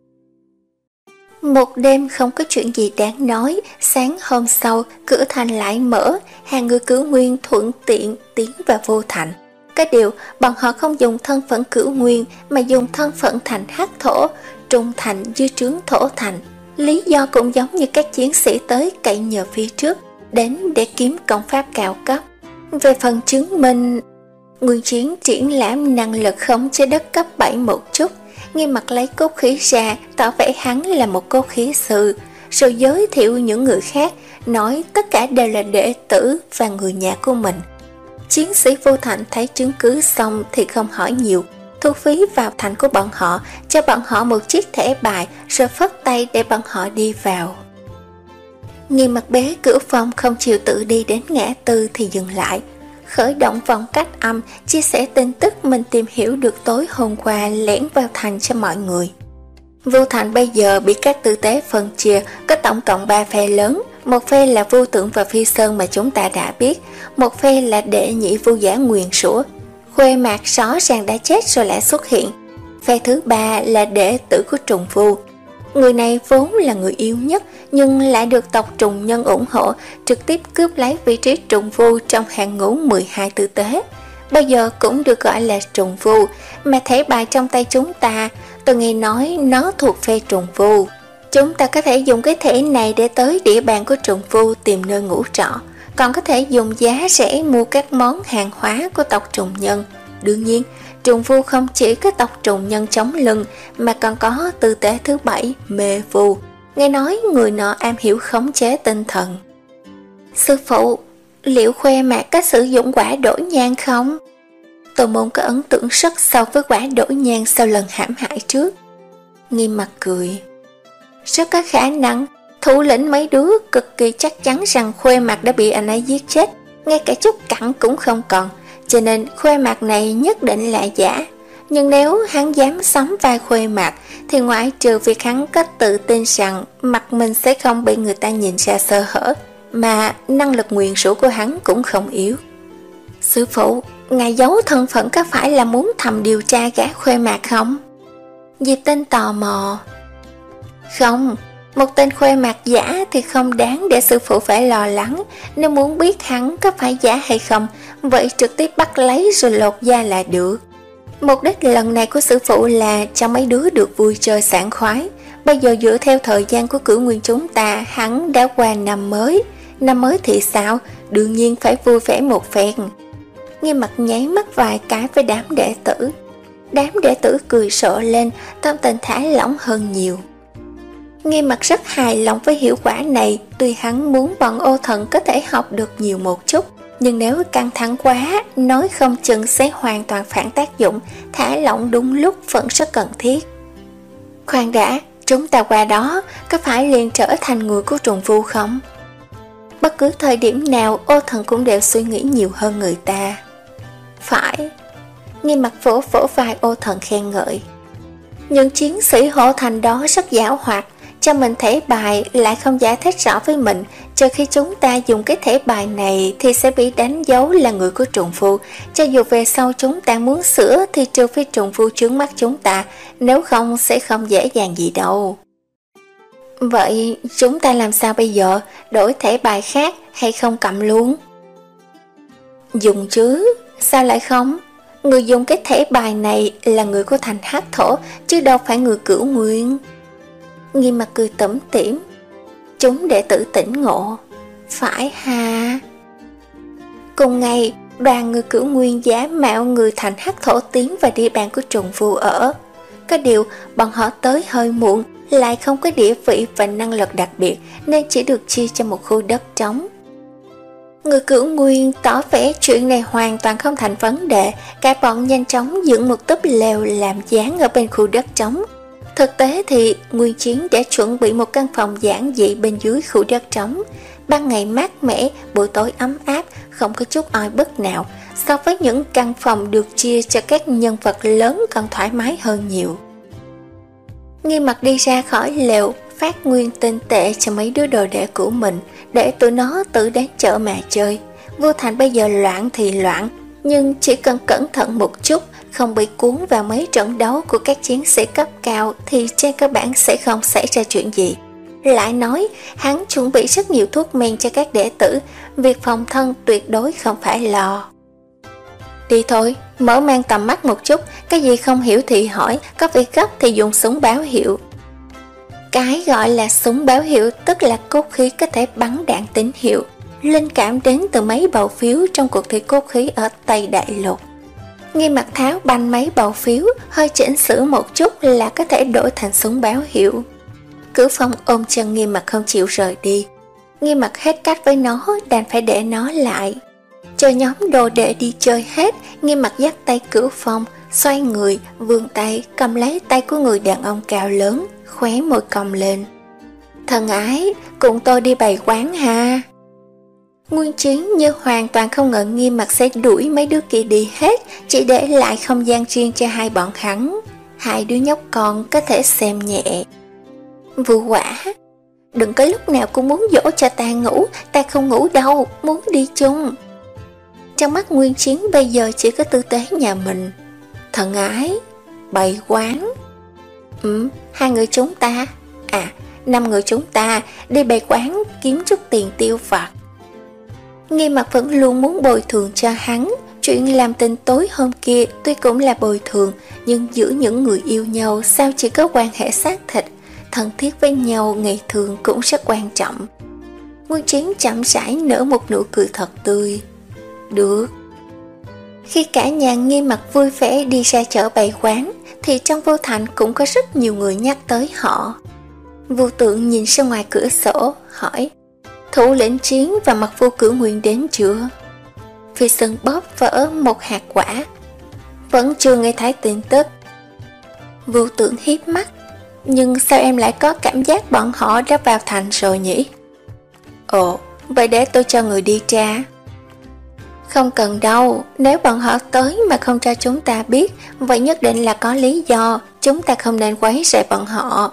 Một đêm không có chuyện gì đáng nói, sáng hôm sau cửa thành lại mở, hai người Cửu Nguyên thuận tiện tiến vào Vô Thành. Cái điều bọn họ không dùng thân phận Cửu Nguyên mà dùng thân phận thành Hắc Thổ, trung thành dưới trướng Thổ Thành. Lý do cũng giống như các chiến sĩ tới cậy nhờ phía trước, đến để kiếm công pháp cao cấp. Về phần chứng minh, Nguyên Chiến triển lãm năng lực khống chế đất cấp bảy một chút, Nghiêm Mặt lấy cốt khí ra, tỏ vẻ hắn là một cốt khí sư, rồi giới thiệu những người khác, nói tất cả đều là đệ tử và người nhà của mình. Chiến sĩ Vô Thành thấy chứng cứ xong thì không hỏi nhiều, thu phí vào thành của bọn họ, cho bọn họ một chiếc thẻ bài, rồi phất tay để bọn họ đi vào. Nghiêm Mặt bế Cửu Phong không chịu tự đi đến ngã tư thì dừng lại, khởi động vòng cách âm, chia sẻ tin tức mình tìm hiểu được tối hôm qua lẻn vào thành cho mọi người. Vô Thành bây giờ bị các tư tế phân chia, có tổng cộng ba phe lớn. Một phe là Vô Tượng và Phi Sơn mà chúng ta đã biết, một phe là đệ nhị Vô Giả nguyền rủa, Khuê Mạc rõ ràng đã chết rồi lại xuất hiện. Phe thứ ba là đệ tử của Trùng Vu. Người này vốn là người yếu nhất, nhưng lại được tộc Trùng Nhân ủng hộ, trực tiếp cướp lấy vị trí Trùng Vu trong hàng ngũ mười hai tư tế. Bây giờ cũng được gọi là Trùng Vu, mà thẻ bài trong tay chúng ta, tôi nghe nói nó thuộc phe Trùng Vu. Chúng ta có thể dùng cái thẻ này để tới địa bàn của Trùng Vu tìm nơi ngủ trọ, còn có thể dùng giá rẻ mua các món hàng hóa của tộc Trùng Nhân. Đương nhiên, trùng vu không chỉ có tộc trùng nhân chống lưng mà còn có tư tế thứ bảy, mê vu. Nghe nói người nọ am hiểu khống chế tinh thần. Sư phụ, liệu khoe mạc có sử dụng quả đổi nhang không? Tô Môn có ấn tượng rất sâu với quả đổi nhang sau lần hãm hại trước. Nghiêm mặt cười. Rất có khả năng, thủ lĩnh mấy đứa cực kỳ chắc chắn rằng Khuê Mạc đã bị anh ấy giết chết, ngay cả chút cặn cũng không còn, cho nên Khuê Mạc này nhất định là giả. Nhưng nếu hắn dám sắm vai Khuê Mạc, thì ngoại trừ việc hắn có tự tin rằng mặt mình sẽ không bị người ta nhìn ra sơ hở, mà năng lực nguyền rủa của hắn cũng không yếu. Sư phụ, ngài giấu thân phận có phải là muốn thầm điều tra gã Khuê Mạc không? Diệp Tinh tò mò. Không, một tên Khuê Mạc giả thì không đáng để sư phụ phải lo lắng. Nếu muốn biết hắn có phải giả hay không, vậy trực tiếp bắt lấy rồi lột da là được. Mục đích lần này của sư phụ là cho mấy đứa được vui chơi sảng khoái. Bây giờ dựa theo thời gian của cửu nguyên chúng ta, hắn đã qua năm mới. Năm mới thì sao? Đương nhiên phải vui vẻ một phen. Nghiêm Mặt nháy mắt vài cái với đám đệ tử. Đám đệ tử cười rộ lên, tâm tình thả lỏng hơn nhiều. Nghiêm Mặt rất hài lòng với hiệu quả này. Tuy hắn muốn bọn ô thần có thể học được nhiều một chút, nhưng nếu căng thẳng quá, nói không chừng sẽ hoàn toàn phản tác dụng. Thả lỏng đúng lúc vẫn rất cần thiết. Khoan đã, chúng ta qua đó có phải liền trở thành người của trùng vu không? Bất cứ thời điểm nào, ô thần cũng đều suy nghĩ nhiều hơn người ta. Phải. Nghiêm Mặt vỗ vỗ vai ô thần khen ngợi. Những chiến sĩ hộ thành đó rất giảo hoạt, cho mình thẻ bài lại không giải thích rõ với mình. Chờ khi chúng ta dùng cái thẻ bài này thì sẽ bị đánh dấu là người của trùng vu. Cho dù về sau chúng ta muốn sửa thì trừ phi trùng vu trướng mắt chúng ta, nếu không sẽ không dễ dàng gì đâu. Vậy chúng ta làm sao bây giờ? Đổi thẻ bài khác hay không cầm luôn? Dùng chứ, sao lại không? Người dùng cái thẻ bài này là người của thành Hắc Thổ, chứ đâu phải người Cửu Nguyên. Nghiêm Mặt cười tủm tỉm. Chúng đệ tử tỉnh ngộ. Phải ha. Cùng ngày, đoàn người Cửu Nguyên giả mạo người thành Hắc Thổ tiến vào địa bàn của trùng vu ở. Có điều, bọn họ tới hơi muộn, lại không có địa vị và năng lực đặc biệt, nên chỉ được chia cho một khu đất trống. Người Cửu Nguyên tỏ vẻ chuyện này hoàn toàn không thành vấn đề. Cả bọn nhanh chóng dựng một túp lều làm dáng ở bên khu đất trống. Thực tế thì Nguyên Chiến đã chuẩn bị một căn phòng giản dị bên dưới khu đất trống. Ban ngày mát mẻ, buổi tối ấm áp, không có chút oi bức nào. So với những căn phòng được chia cho các nhân vật lớn còn thoải mái hơn nhiều. Nghiêm Mặt đi ra khỏi lều, phát nguyên tinh tệ cho mấy đứa đồ đệ của mình, để tụi nó tự đến chợ mà chơi. Vô Thành bây giờ loạn thì loạn, nhưng chỉ cần cẩn thận một chút, không bị cuốn vào mấy trận đấu của các chiến sĩ cấp cao thì trên cơ bản sẽ không xảy ra chuyện gì. Lại nói, hắn chuẩn bị rất nhiều thuốc men cho các đệ tử, việc phòng thân tuyệt đối không phải lo. Đi thôi, mở mang tầm mắt một chút, cái gì không hiểu thì hỏi, có việc gấp thì dùng súng báo hiệu. Cái gọi là súng báo hiệu tức là cốt khí có thể bắn đạn tín hiệu. Linh cảm đến từ mấy bầu phiếu trong cuộc thi cốt khí ở Tây Đại Lục. Nghiêm Mặt tháo banh mấy bầu phiếu, hơi chỉnh sửa một chút là có thể đổi thành súng báo hiệu. Cửu Phong ôm chân Nghiêm Mặt không chịu rời đi. Nghiêm Mặt hết cách với nó, đành phải để nó lại. Chờ nhóm đồ đệ đi chơi hết, Nghiêm Mặt dắt tay Cửu Phong, xoay người, vươn tay, cầm lấy tay của người đàn ông cao lớn, khóe môi cong lên. Thân ái, cùng tôi đi bày quán ha. Nguyên Chiến như hoàn toàn không ngờ Nghiêm Mặt sẽ đuổi mấy đứa kia đi hết, chỉ để lại không gian riêng cho hai bọn hắn. Hai đứa nhóc con có thể xem nhẹ. Vụ quả, đừng có lúc nào cũng muốn dỗ cho ta ngủ, ta không ngủ đâu, muốn đi chung. Trong mắt Nguyên Chiến bây giờ chỉ có tư tế nhà mình. Thân ái, bày quán. Ừ, hai người chúng ta, à, năm người chúng ta đi bày quán kiếm chút tiền tiêu vặt. Nghiêm Mặt vẫn luôn muốn bồi thường cho hắn. Chuyện làm tình tối hôm kia tuy cũng là bồi thường, nhưng giữa những người yêu nhau sao chỉ có quan hệ xác thịt, thân thiết với nhau ngày thường cũng rất quan trọng. Nguyên Chiến chậm rãi nở một nụ cười thật tươi. Được. Khi cả nhà nghiêm mặt vui vẻ đi ra chợ bày quán, thì trong vô thành cũng có rất nhiều người nhắc tới họ. Vô Tượng nhìn ra ngoài cửa sổ, hỏi: thủ lĩnh Chiến và Mặt Vô Cửu Nguyên đến chưa? Phi Sơn bóp vỡ một hạt quả: vẫn chưa nghe thấy tin tức. Vô Tượng hiếp mắt: nhưng sao em lại có cảm giác bọn họ đã vào thành rồi nhỉ? Ồ, vậy để tôi cho người đi tra. Không cần đâu, nếu bọn họ tới mà không cho chúng ta biết, vậy nhất định là có lý do, chúng ta không nên quấy rầy bọn họ.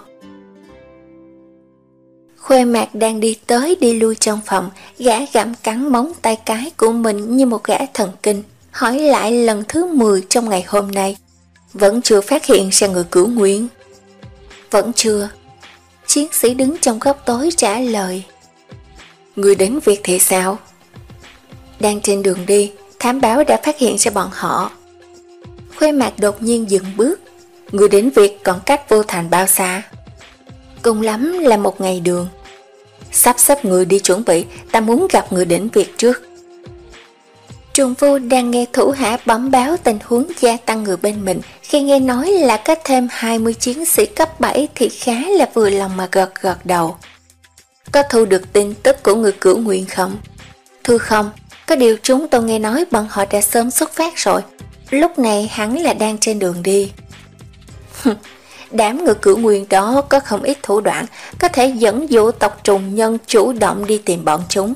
Khuê Mạc đang đi tới đi lui trong phòng, gã gặm cắn móng tay cái của mình như một gã thần kinh, hỏi lại lần thứ mười trong ngày hôm nay: vẫn chưa phát hiện ra người Cửu Nguyên? Vẫn chưa. Chiến sĩ đứng trong góc tối trả lời. Người đến việc thì sao? Đang trên đường đi, thám báo đã phát hiện ra bọn họ. Khuê Mạc đột nhiên dừng bước. Người đến việc còn cách Vô Thành bao xa? Cùng lắm là một ngày đường. Sắp xếp người đi chuẩn bị, ta muốn gặp người đến việc trước. Trùng Vu đang nghe thủ hạ bẩm báo tình huống gia tăng người bên mình, khi nghe nói là có thêm hai mươi chiến sĩ cấp bảy thì khá là vừa lòng mà gật gật đầu. Có thu được tin tức của người Cửu Nguyên không? Thưa không, có điều chúng tôi nghe nói bọn họ đã sớm xuất phát rồi, lúc này hắn là đang trên đường đi. Đám người Cửu Nguyên đó có không ít thủ đoạn, có thể dẫn dụ tộc trùng nhân chủ động đi tìm bọn chúng.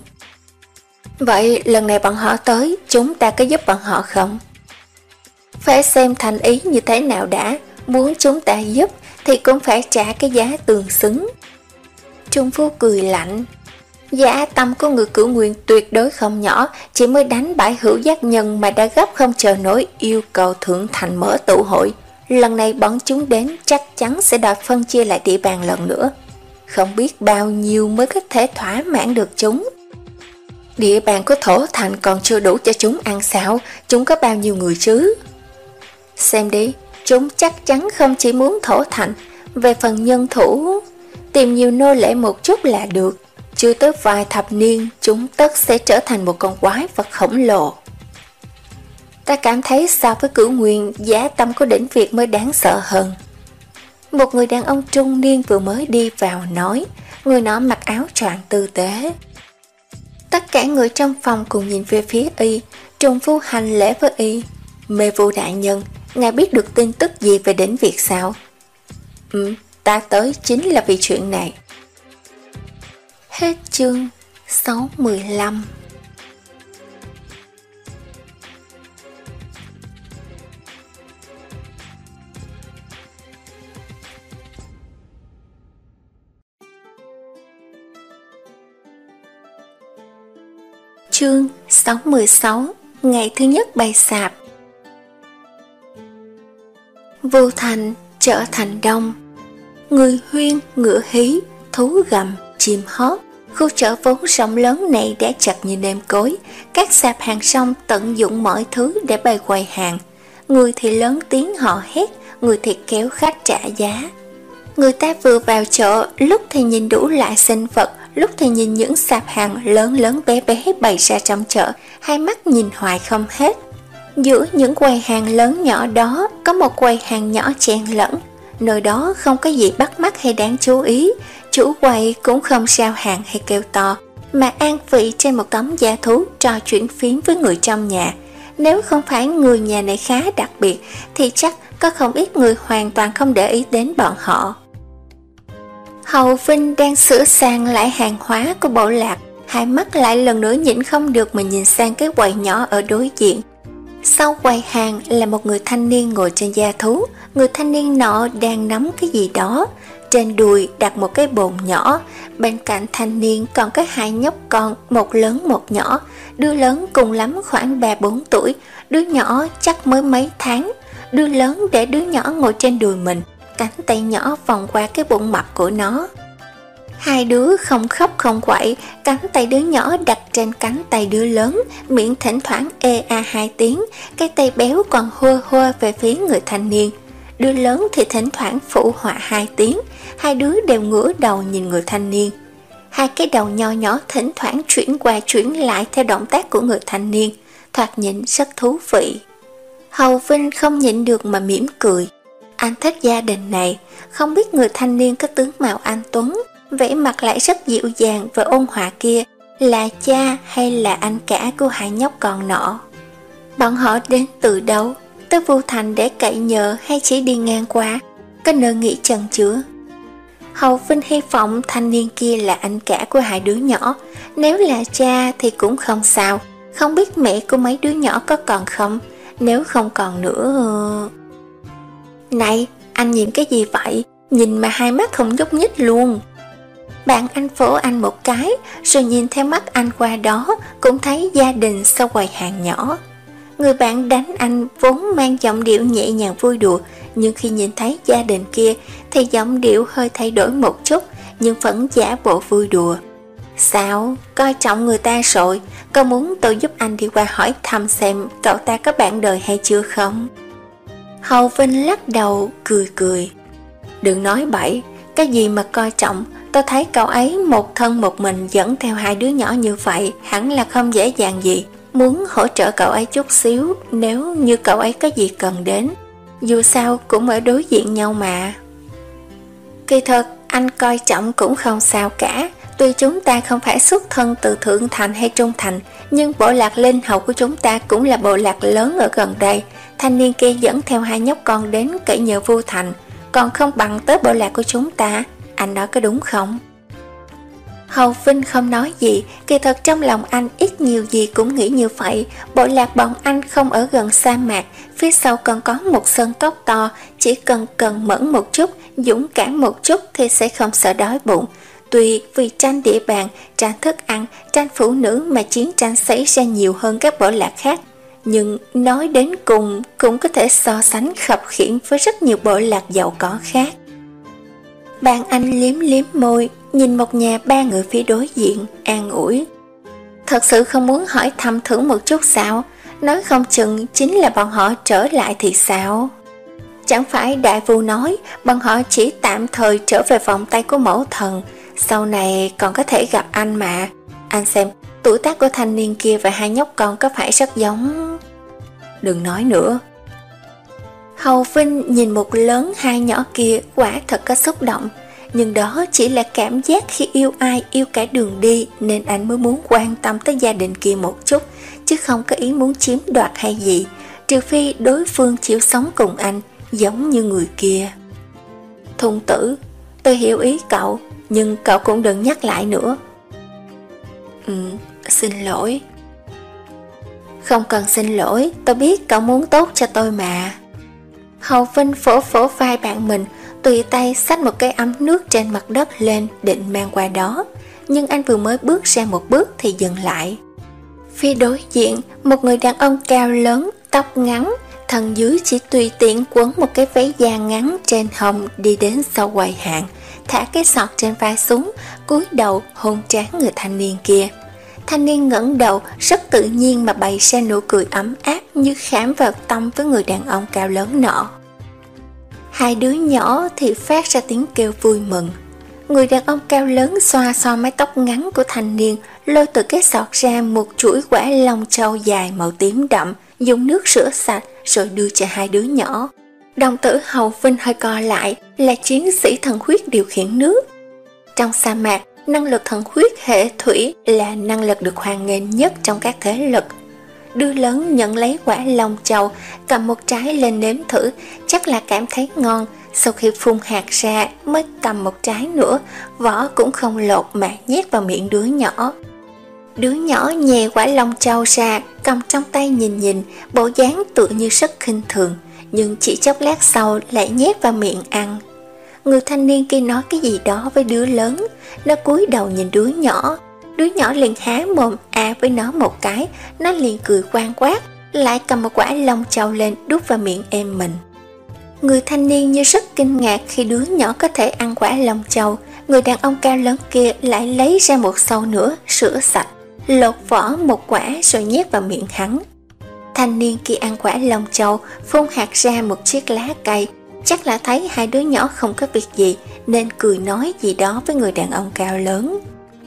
Vậy lần này bọn họ tới, chúng ta có giúp bọn họ không? Phải xem thành ý như thế nào đã, muốn chúng ta giúp thì cũng phải trả cái giá tương xứng. Trung Phu cười lạnh. Dạ tâm của người Cửu Nguyên tuyệt đối không nhỏ, chỉ mới đánh bại Hữu Giác Nhân mà đã gấp không chờ nổi yêu cầu Thượng Thành mở tụ hội. Lần này bọn chúng đến chắc chắn sẽ đòi phân chia lại địa bàn lần nữa. Không biết bao nhiêu mới có thể thỏa mãn được chúng. Địa bàn của Thổ Thành còn chưa đủ cho chúng ăn sao, chúng có bao nhiêu người chứ? Xem đi, chúng chắc chắn không chỉ muốn Thổ Thành. Về phần nhân thủ, tìm nhiều nô lệ một chút là được. Chưa tới vài thập niên, chúng tất sẽ trở thành một con quái vật khổng lồ. Ta cảm thấy so với Cửu Nguyên, giá tâm của Đỉnh Việt mới đáng sợ hơn. Một người đàn ông trung niên vừa mới đi vào nói, người nọ mặc áo choàng tư tế. Tất cả người trong phòng cùng nhìn về phía y, Trùng Phu hành lễ với y. Mê Vu đại nhân, ngài biết được tin tức gì về Đỉnh Việt sao? Ừ, ta tới chính là vì chuyện này. Hết chương sáu mươi lăm. Chương sáu mươi sáu. Ngày thứ nhất bày sạp. Vô Thành trở thành đông. Người huyên, ngựa hí, thú gầm, chim hót. Khu chợ vốn rộng lớn này đã chật như nêm cối. Các sạp hàng rong tận dụng mọi thứ để bày quầy hàng. Người thì lớn tiếng hò hét, người thì kéo khách trả giá. Người ta vừa vào chợ, lúc thì nhìn đủ loại sinh vật, lúc thì nhìn những sạp hàng lớn lớn bé bé bày ra trong chợ, hai mắt nhìn hoài không hết. Giữa những quầy hàng lớn nhỏ đó có một quầy hàng nhỏ chen lẫn. Nơi đó không có gì bắt mắt hay đáng chú ý, chủ quầy cũng không sao hàng hay kêu to, mà an vị trên một tấm da thú trò chuyện phím với người trong nhà. Nếu không phải người nhà này khá đặc biệt thì chắc có không ít người hoàn toàn không để ý đến bọn họ. Hầu Vinh đang sửa sang lại hàng hóa của bộ lạc, hai mắt lại lần nữa nhịn không được mà nhìn sang cái quầy nhỏ ở đối diện. Sau quầy hàng là một người thanh niên ngồi trên da thú. Người thanh niên nọ đang nắm cái gì đó. Trên đùi đặt một cái bồn nhỏ. Bên cạnh thanh niên còn có hai nhóc con, một lớn một nhỏ. Đứa lớn cùng lắm khoảng ba bốn tuổi, đứa nhỏ chắc mới mấy tháng. Đứa lớn để đứa nhỏ ngồi trên đùi mình, cánh tay nhỏ vòng qua cái bụng mập của nó. Hai đứa không khóc không quậy, cánh tay đứa nhỏ đặt trên cánh tay đứa lớn, miệng thỉnh thoảng ê a hai tiếng, cái tay béo còn hua hua về phía người thanh niên. Đứa lớn thì thỉnh thoảng phụ họa hai tiếng, hai đứa đều ngửa đầu nhìn người thanh niên. Hai cái đầu nho nhỏ thỉnh thoảng chuyển qua chuyển lại theo động tác của người thanh niên, thoạt nhìn rất thú vị. Hầu Vinh không nhịn được mà mỉm cười. Anh thích gia đình này, không biết người thanh niên có tướng mạo anh tuấn, vẻ mặt lại rất dịu dàng và ôn hòa kia là cha hay là anh cả của hai nhóc con nọ. Bọn họ đến từ đâu, tới Vu Thành để cậy nhờ hay chỉ đi ngang qua, có nơi nghĩ chần chứa. Hầu Vinh hy vọng thanh niên kia là anh cả của hai đứa nhỏ, nếu là cha thì cũng không sao, không biết mẹ của mấy đứa nhỏ có còn không, nếu không còn nữa... Này, anh nhìn cái gì vậy? Nhìn mà hai mắt không nhúc nhích luôn. Bạn anh vỗ anh một cái, rồi nhìn theo mắt anh qua đó, cũng thấy gia đình sau quầy hàng nhỏ. Người bạn đánh anh vốn mang giọng điệu nhẹ nhàng vui đùa, nhưng khi nhìn thấy gia đình kia thì giọng điệu hơi thay đổi một chút, nhưng vẫn giả bộ vui đùa. Sao? Coi trọng người ta rồi, có muốn tôi giúp anh đi qua hỏi thăm xem cậu ta có bạn đời hay chưa không? Hầu Vinh lắc đầu, cười cười. Đừng nói bậy, cái gì mà coi trọng, tôi thấy cậu ấy một thân một mình dẫn theo hai đứa nhỏ như vậy, hẳn là không dễ dàng gì. Muốn hỗ trợ cậu ấy chút xíu nếu như cậu ấy có gì cần đến. Dù sao cũng ở đối diện nhau mà. Kỳ thật anh coi trọng cũng không sao cả. Tuy chúng ta không phải xuất thân từ Thượng Thành hay Trung Thành, nhưng bộ lạc Linh Hầu của chúng ta cũng là bộ lạc lớn ở gần đây. Thanh niên kia dẫn theo hai nhóc con đến cậy nhờ Vu Thành, còn không bằng tới bộ lạc của chúng ta. Anh nói có đúng không? Hầu Vinh không nói gì, kỳ thật trong lòng anh ít nhiều gì cũng nghĩ như vậy. Bộ lạc bọn anh không ở gần sa mạc, phía sau còn có một sơn cốc to, chỉ cần cần mẫn một chút, dũng cảm một chút thì sẽ không sợ đói bụng. Tuy vì tranh địa bàn, tranh thức ăn, tranh phụ nữ mà chiến tranh xảy ra nhiều hơn các bộ lạc khác, nhưng nói đến cùng cũng có thể so sánh khập khiễng với rất nhiều bộ lạc giàu có khác. Bạn anh liếm liếm môi, nhìn một nhà ba người phía đối diện, an ủi. Thật sự không muốn hỏi thăm thử một chút sao? Nói không chừng chính là bọn họ trở lại thì sao? Chẳng phải Đại Vu nói bọn họ chỉ tạm thời trở về vòng tay của mẫu thần, sau này còn có thể gặp anh mà. Anh xem, tuổi tác của thanh niên kia và hai nhóc con có phải rất giống? Đừng nói nữa. Hầu Vinh nhìn một lớn hai nhỏ kia quả thật có xúc động, nhưng đó chỉ là cảm giác khi yêu ai yêu cả đường đi, nên anh mới muốn quan tâm tới gia đình kia một chút, chứ không có ý muốn chiếm đoạt hay gì, trừ phi đối phương chịu sống cùng anh, giống như người kia. Thùng tử, tôi hiểu ý cậu, nhưng cậu cũng đừng nhắc lại nữa. Ừ, xin lỗi. Không cần xin lỗi, tôi biết cậu muốn tốt cho tôi mà. Hầu Vinh phổ phổ vai bạn mình, tùy tay xách một cái ấm nước trên mặt đất lên định mang qua đó, nhưng anh vừa mới bước ra một bước thì dừng lại. Phía đối diện, một người đàn ông cao lớn, tóc ngắn, thân dưới chỉ tùy tiện quấn một cái váy da ngắn trên hông đi đến sau quầy hàng, thả cái sọt trên vai xuống, cúi đầu hôn trán người thanh niên kia. Thanh niên ngẩng đầu rất tự nhiên mà bày ra nụ cười ấm áp như khảm vào tâm với người đàn ông cao lớn nọ. Hai đứa nhỏ thì phát ra tiếng kêu vui mừng. Người đàn ông cao lớn xoa xoa mái tóc ngắn của thanh niên, lôi từ cái sọt ra một chuỗi quả long châu dài màu tím đậm, dùng nước rửa sạch rồi đưa cho hai đứa nhỏ. Đồng tử Hầu Vinh hơi co lại, là chiến sĩ thần huyết điều khiển nước. Trong sa mạc, năng lực thần huyết hệ thủy là năng lực được hoan nghênh nhất trong các thế lực. Đứa lớn nhận lấy quả long châu, cầm một trái lên nếm thử, chắc là cảm thấy ngon. Sau khi phun hạt ra mới cầm một trái nữa, vỏ cũng không lột mà nhét vào miệng đứa nhỏ. Đứa nhỏ nhè quả long châu ra, cầm trong tay nhìn nhìn, bộ dáng tựa như rất khinh thường, nhưng chỉ chốc lát sau lại nhét vào miệng ăn. Người thanh niên kia nói cái gì đó với đứa lớn, nó cúi đầu nhìn đứa nhỏ. Đứa nhỏ liền há mồm à với nó một cái, nó liền cười quang quát, lại cầm một quả long châu lên đút vào miệng em mình. Người thanh niên như rất kinh ngạc khi đứa nhỏ có thể ăn quả long châu. Người đàn ông cao lớn kia lại lấy ra một sâu nữa, rửa sạch, lột vỏ một quả rồi nhét vào miệng hắn. Thanh niên kia ăn quả long châu, phun hạt ra một chiếc lá cây, chắc là thấy hai đứa nhỏ không có việc gì nên cười nói gì đó với người đàn ông cao lớn.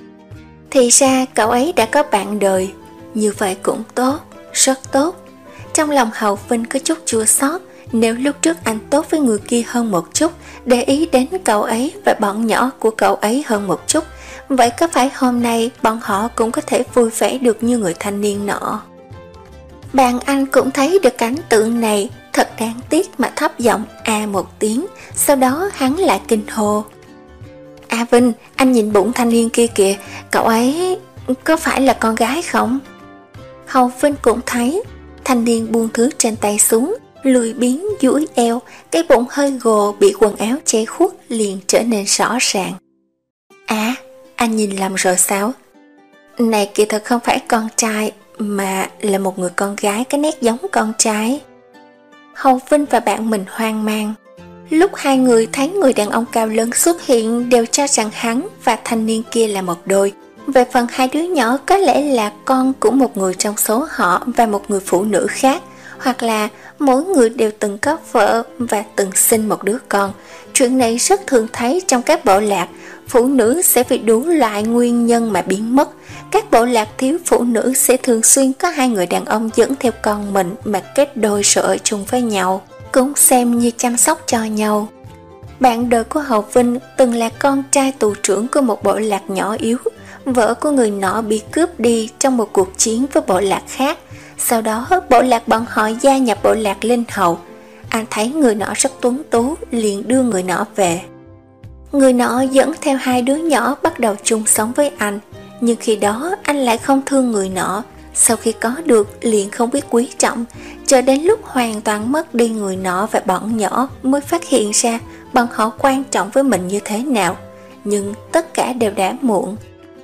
Thì ra cậu ấy đã có bạn đời, như vậy cũng tốt, rất tốt. Trong lòng Hầu Vinh có chút chua xót. Nếu lúc trước anh tốt với người kia hơn một chút, để ý đến cậu ấy và bọn nhỏ của cậu ấy hơn một chút, vậy có phải hôm nay bọn họ cũng có thể vui vẻ được như người thanh niên nọ? Bạn anh cũng thấy được cảnh tượng này, thật đáng tiếc mà thấp giọng a một tiếng, sau đó hắn lại kinh hô. A Vinh, anh nhìn bụng thanh niên kia kìa, cậu ấy có phải là con gái không? Hầu Vinh cũng thấy, thanh niên buông thứ trên tay xuống, lười biếng duỗi eo, cái bụng hơi gồ bị quần áo che khuất liền trở nên rõ ràng. À, anh nhìn lầm rồi sao? Này kỳ thật không phải con trai, mà là một người con gái có nét giống con trai. Hầu Vinh và bạn mình hoang mang. Lúc hai người thấy người đàn ông cao lớn xuất hiện đều cho rằng hắn và thanh niên kia là một đôi. Về phần hai đứa nhỏ có lẽ là con của một người trong số họ và một người phụ nữ khác, hoặc là mỗi người đều từng có vợ và từng sinh một đứa con. Chuyện này rất thường thấy trong các bộ lạc, phụ nữ sẽ vì đủ loại nguyên nhân mà biến mất. Các bộ lạc thiếu phụ nữ sẽ thường xuyên có hai người đàn ông dẫn theo con mình mà kết đôi rồi ở chung với nhau, cũng xem như chăm sóc cho nhau. Bạn đời của Hầu Vinh từng là con trai tù trưởng của một bộ lạc nhỏ yếu. Vợ của người nọ bị cướp đi trong một cuộc chiến với bộ lạc khác. Sau đó bộ lạc bọn họ gia nhập bộ lạc Linh Hầu. Anh thấy người nọ rất tuấn tú, liền đưa người nọ về. Người nọ dẫn theo hai đứa nhỏ bắt đầu chung sống với anh. Nhưng khi đó anh lại không thương người nọ. Sau khi có được liền không biết quý trọng, cho đến lúc hoàn toàn mất đi người nọ và bọn nhỏ mới phát hiện ra bọn họ quan trọng với mình như thế nào. Nhưng tất cả đều đã muộn.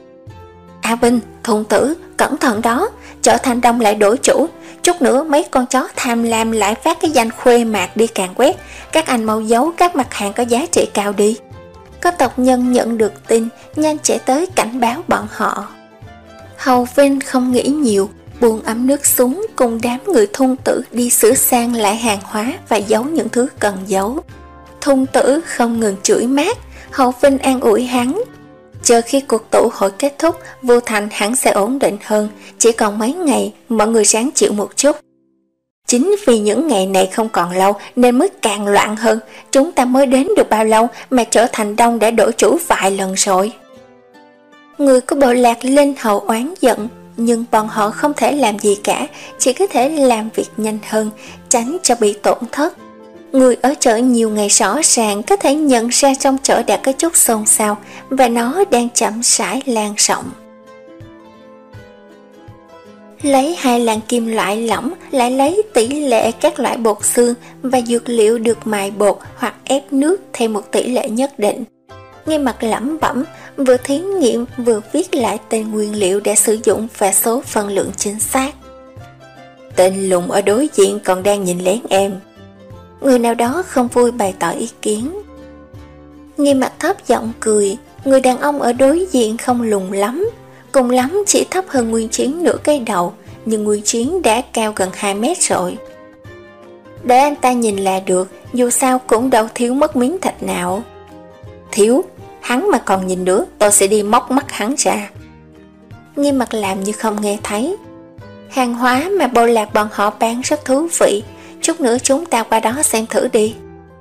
A Vinh, thùng tử, cẩn thận đó, chợ Thành Đông lại đổi chủ, chút nữa mấy con chó tham lam lại phát cái danh khuê mạc đi càn quét, các anh mau giấu các mặt hàng có giá trị cao đi. Có tộc nhân nhận được tin, nhanh chạy tới cảnh báo bọn họ. Hầu Vinh không nghĩ nhiều, buông ấm nước xuống cùng đám người thung tử đi sửa sang lại hàng hóa và giấu những thứ cần giấu. Thung tử không ngừng chửi mát, Hầu Vinh an ủi hắn. Chờ khi cuộc tụ hội kết thúc, Vô Thành hẳn sẽ ổn định hơn, chỉ còn mấy ngày, mọi người ráng chịu một chút. Chính vì những ngày này không còn lâu nên mới càng loạn hơn, chúng ta mới đến được bao lâu mà trở thành Đông đã đổi chủ vài lần rồi. Người của bộ lạc Linh Hầu oán giận, nhưng bọn họ không thể làm gì cả, chỉ có thể làm việc nhanh hơn, tránh cho bị tổn thất. Người ở chợ nhiều ngày rõ ràng có thể nhận ra trong chợ đã có chút xôn xao và nó đang chậm rãi lan rộng. Lấy hai lạng kim loại lỏng lại lấy tỷ lệ các loại bột xương và dược liệu được mài bột hoặc ép nước theo một tỷ lệ nhất định. Nghe mặt lẩm bẩm, vừa thí nghiệm vừa viết lại tên nguyên liệu đã sử dụng và số phân lượng chính xác. Tên lùn ở đối diện còn đang nhìn lén em. Người nào đó không vui bày tỏ ý kiến. Nghe mặt thấp giọng cười, người đàn ông ở đối diện không lùn lắm, cùng lắm chỉ thấp hơn Nguyên Chiến nửa cái đầu, nhưng Nguyên Chiến đã cao gần hai mét rồi. Để anh ta nhìn là được, dù sao cũng đâu thiếu mất miếng thịt nào. Thiếu, hắn mà còn nhìn nữa, tôi sẽ đi móc mắt hắn ra. Nghe mặt làm như không nghe thấy. Hàng hóa mà bộ lạc bọn họ bán rất thú vị, chút nữa chúng ta qua đó xem thử đi.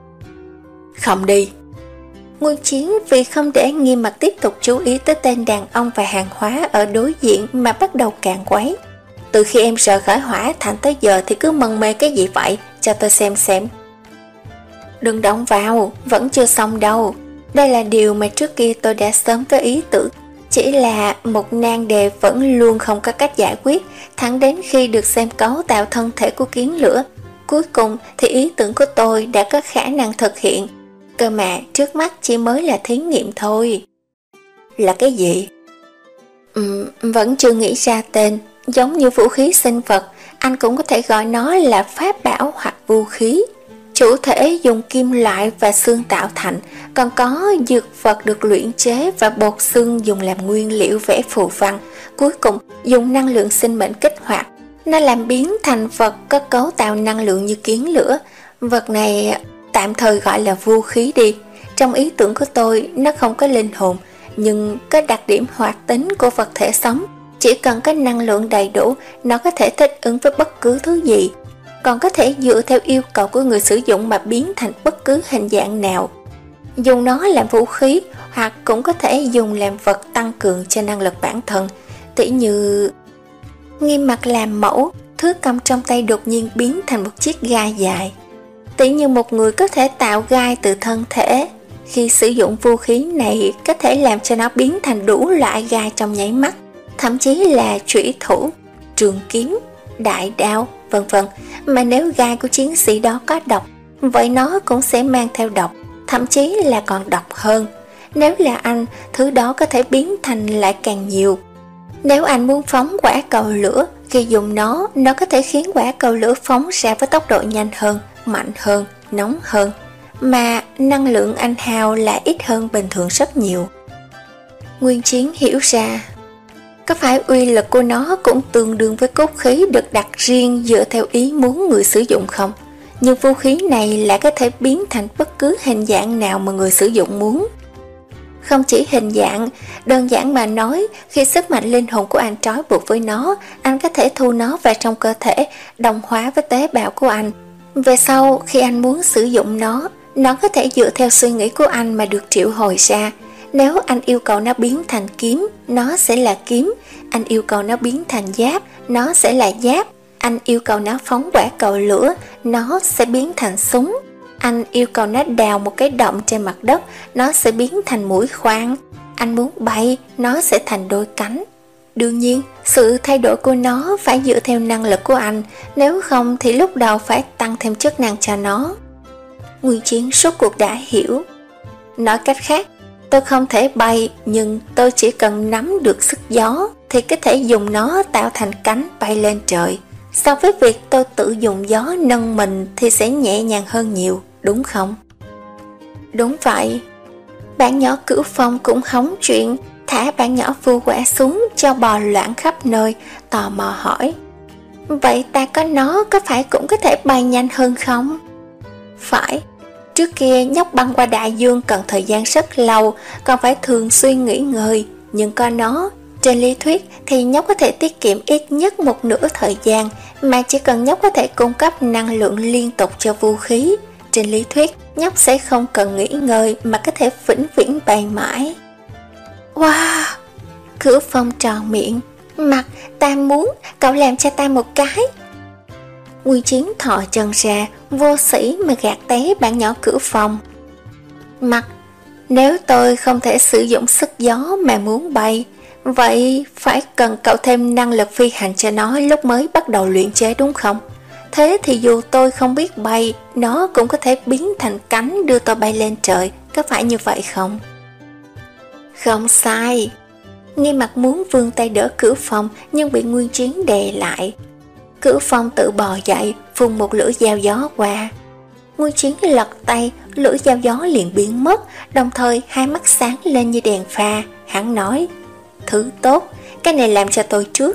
Không đi. Nguyên Chiến vì không để Nghiêm Mặt tiếp tục chú ý tới tên đàn ông và hàng hóa ở đối diện mà bắt đầu càn quấy. Từ khi em rời khỏi Hỏa Thành tới giờ thì cứ mân mê cái gì vậy, cho tôi xem xem. Đừng động vào, vẫn chưa xong đâu. Đây là điều mà trước kia tôi đã sớm có ý tưởng, chỉ là một nan đề vẫn luôn không có cách giải quyết, thẳng đến khi được xem cấu tạo thân thể của kiến lửa. Cuối cùng thì ý tưởng của tôi đã có khả năng thực hiện. Cơ mà trước mắt chỉ mới là thí nghiệm thôi. Là cái gì? Ừ, vẫn chưa nghĩ ra tên. Giống như vũ khí sinh vật, anh cũng có thể gọi nó là pháp bảo hoặc vũ khí. Chủ thể dùng kim loại và xương tạo thành, còn có dược vật được luyện chế và bột xương dùng làm nguyên liệu vẽ phù văn. Cuối cùng dùng năng lượng sinh mệnh kích hoạt, nó làm biến thành vật có cấu tạo năng lượng như kiến lửa. Vật này tạm thời gọi là vũ khí đi. Trong ý tưởng của tôi, nó không có linh hồn, nhưng có đặc điểm hoạt tính của vật thể sống. Chỉ cần có năng lượng đầy đủ, nó có thể thích ứng với bất cứ thứ gì. còn có thể dựa theo yêu cầu của người sử dụng mà biến thành bất cứ hình dạng nào. Dùng nó làm vũ khí hoặc cũng có thể dùng làm vật tăng cường cho năng lực bản thân, tỉ như... Nghiêm mặt làm mẫu, thứ cầm trong tay đột nhiên biến thành một chiếc gai dài. Tỉ như một người có thể tạo gai từ thân thể, khi sử dụng vũ khí này có thể làm cho nó biến thành đủ loại gai trong nháy mắt, thậm chí là chủy thủ, trường kiếm, đại đao, vân vân. Mà nếu gai của chiến sĩ đó có độc, vậy nó cũng sẽ mang theo độc, thậm chí là còn độc hơn. Nếu là anh, thứ đó có thể biến thành lại càng nhiều. Nếu anh muốn phóng quả cầu lửa, khi dùng nó, nó có thể khiến quả cầu lửa phóng ra với tốc độ nhanh hơn, mạnh hơn, nóng hơn, mà năng lượng anh hao là ít hơn bình thường rất nhiều. Nguyên Chiến hiểu ra, có phải uy lực của nó cũng tương đương với cốt khí được đặt riêng dựa theo ý muốn người sử dụng không? Nhưng vũ khí này lại có thể biến thành bất cứ hình dạng nào mà người sử dụng muốn. Không chỉ hình dạng, đơn giản mà nói, khi sức mạnh linh hồn của anh trói buộc với nó, anh có thể thu nó vào trong cơ thể, đồng hóa với tế bào của anh. Về sau, khi anh muốn sử dụng nó, nó có thể dựa theo suy nghĩ của anh mà được triệu hồi ra. Nếu anh yêu cầu nó biến thành kiếm, nó sẽ là kiếm. Anh yêu cầu nó biến thành giáp, nó sẽ là giáp. Anh yêu cầu nó phóng quả cầu lửa, nó sẽ biến thành súng. Anh yêu cầu nó đào một cái động trên mặt đất, nó sẽ biến thành mũi khoan. Anh muốn bay, nó sẽ thành đôi cánh. Đương nhiên, sự thay đổi của nó phải dựa theo năng lực của anh, nếu không thì lúc đầu phải tăng thêm chức năng cho nó. Nguyên Chiến suốt cuộc đã hiểu. Nói cách khác, tôi không thể bay, nhưng tôi chỉ cần nắm được sức gió thì có thể dùng nó tạo thành cánh bay lên trời. So với việc tôi tự dùng gió nâng mình thì sẽ nhẹ nhàng hơn nhiều, đúng không? Đúng vậy. Bạn nhỏ Cửu Phong cũng hóng chuyện, thả bạn nhỏ Vu Quả xuống cho bò loạn khắp nơi, tò mò hỏi: Vậy ta có nó có phải cũng có thể bay nhanh hơn không? Phải. Trước kia nhóc băng qua đại dương cần thời gian rất lâu, còn phải thường xuyên nghỉ ngơi. Nhưng có nó, trên lý thuyết thì nhóc có thể tiết kiệm ít nhất một nửa thời gian, mà chỉ cần nhóc có thể cung cấp năng lượng liên tục cho vũ khí. Trên lý thuyết, nhóc sẽ không cần nghỉ ngơi mà có thể vĩnh viễn bay mãi. Wow! Cửu Phong tròn miệng. Mặt, ta muốn, cậu làm cho ta một cái. Nguyên Chiến thò chân ra, vô sĩ mà gạt té bạn nhỏ Cửu Phong. Mặt, nếu tôi không thể sử dụng sức gió mà muốn bay, vậy phải cần cậu thêm năng lực phi hành cho nó lúc mới bắt đầu luyện chế đúng không? Thế thì dù tôi không biết bay, nó cũng có thể biến thành cánh đưa tôi bay lên trời, có phải như vậy không? Không sai. Nghiêm Mặt muốn vươn tay đỡ Cửu Phong nhưng bị Nguyên Chiến đè lại. Cửu Phong tự bò dậy, phun một lưỡi dao gió qua. Nguyên Chiến lật tay, lưỡi dao gió liền biến mất, đồng thời hai mắt sáng lên như đèn pha. Hắn nói: Thứ tốt, cái này làm cho tôi trước.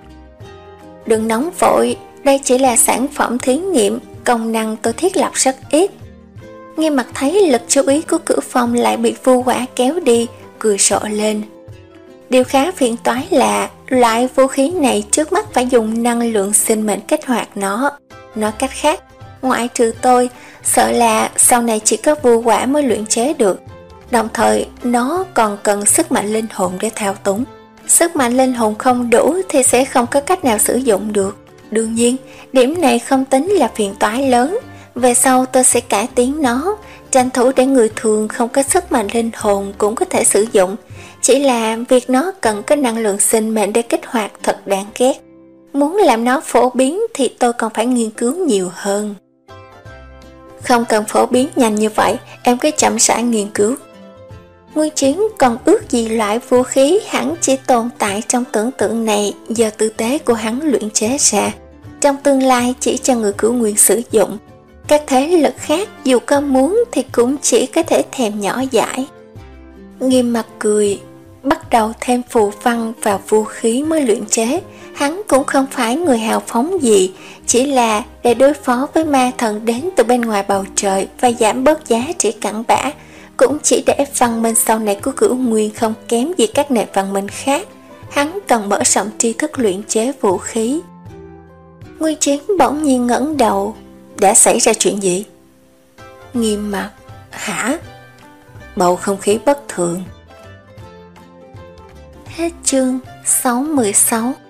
Đừng nóng vội, đây chỉ là sản phẩm thí nghiệm, công năng tôi thiết lập rất ít. Nghiêm Mặt thấy lực chú ý của Cửu Phong lại bị Vu Quả kéo đi, cười rộ lên. Điều khá phiền toái là loại vũ khí này trước mắt phải dùng năng lượng sinh mệnh kích hoạt nó. Nói cách khác, ngoại trừ tôi, sợ là sau này chỉ có Vu Quả mới luyện chế được. Đồng thời, nó còn cần sức mạnh linh hồn để thao túng. Sức mạnh linh hồn không đủ thì sẽ không có cách nào sử dụng được. Đương nhiên, điểm này không tính là phiền toái lớn. Về sau tôi sẽ cải tiến nó, tranh thủ để người thường không có sức mạnh linh hồn cũng có thể sử dụng. Chỉ là việc nó cần có năng lượng sinh mệnh để kích hoạt thật đáng ghét. Muốn làm nó phổ biến thì tôi còn phải nghiên cứu nhiều hơn. Không cần phổ biến nhanh như vậy, em cứ chậm rãi nghiên cứu. Nguyên Chiến còn ước gì loại vũ khí hẳn chỉ tồn tại trong tưởng tượng này do tư tế của hắn luyện chế ra, trong tương lai chỉ cho người Cửu Nguyên sử dụng. Các thế lực khác dù có muốn thì cũng chỉ có thể thèm nhỏ dãi. Nghiêm Mặt cười, bắt đầu thêm phù văn vào vũ khí mới luyện chế. Hắn cũng không phải người hào phóng gì, chỉ là để đối phó với ma thần đến từ bên ngoài bầu trời và giảm bớt giá trị cặn bã, cũng chỉ để văn minh sau này của Cửu Nguyên không kém gì các nền văn minh khác. Hắn cần mở rộng tri thức luyện chế vũ khí. Nguyên Chiến bỗng nhiên ngẩng đầu. Đã xảy ra chuyện gì? Nghiêm mặt. Hả? Bầu không khí bất thường. Hết chương sáu mươi sáu.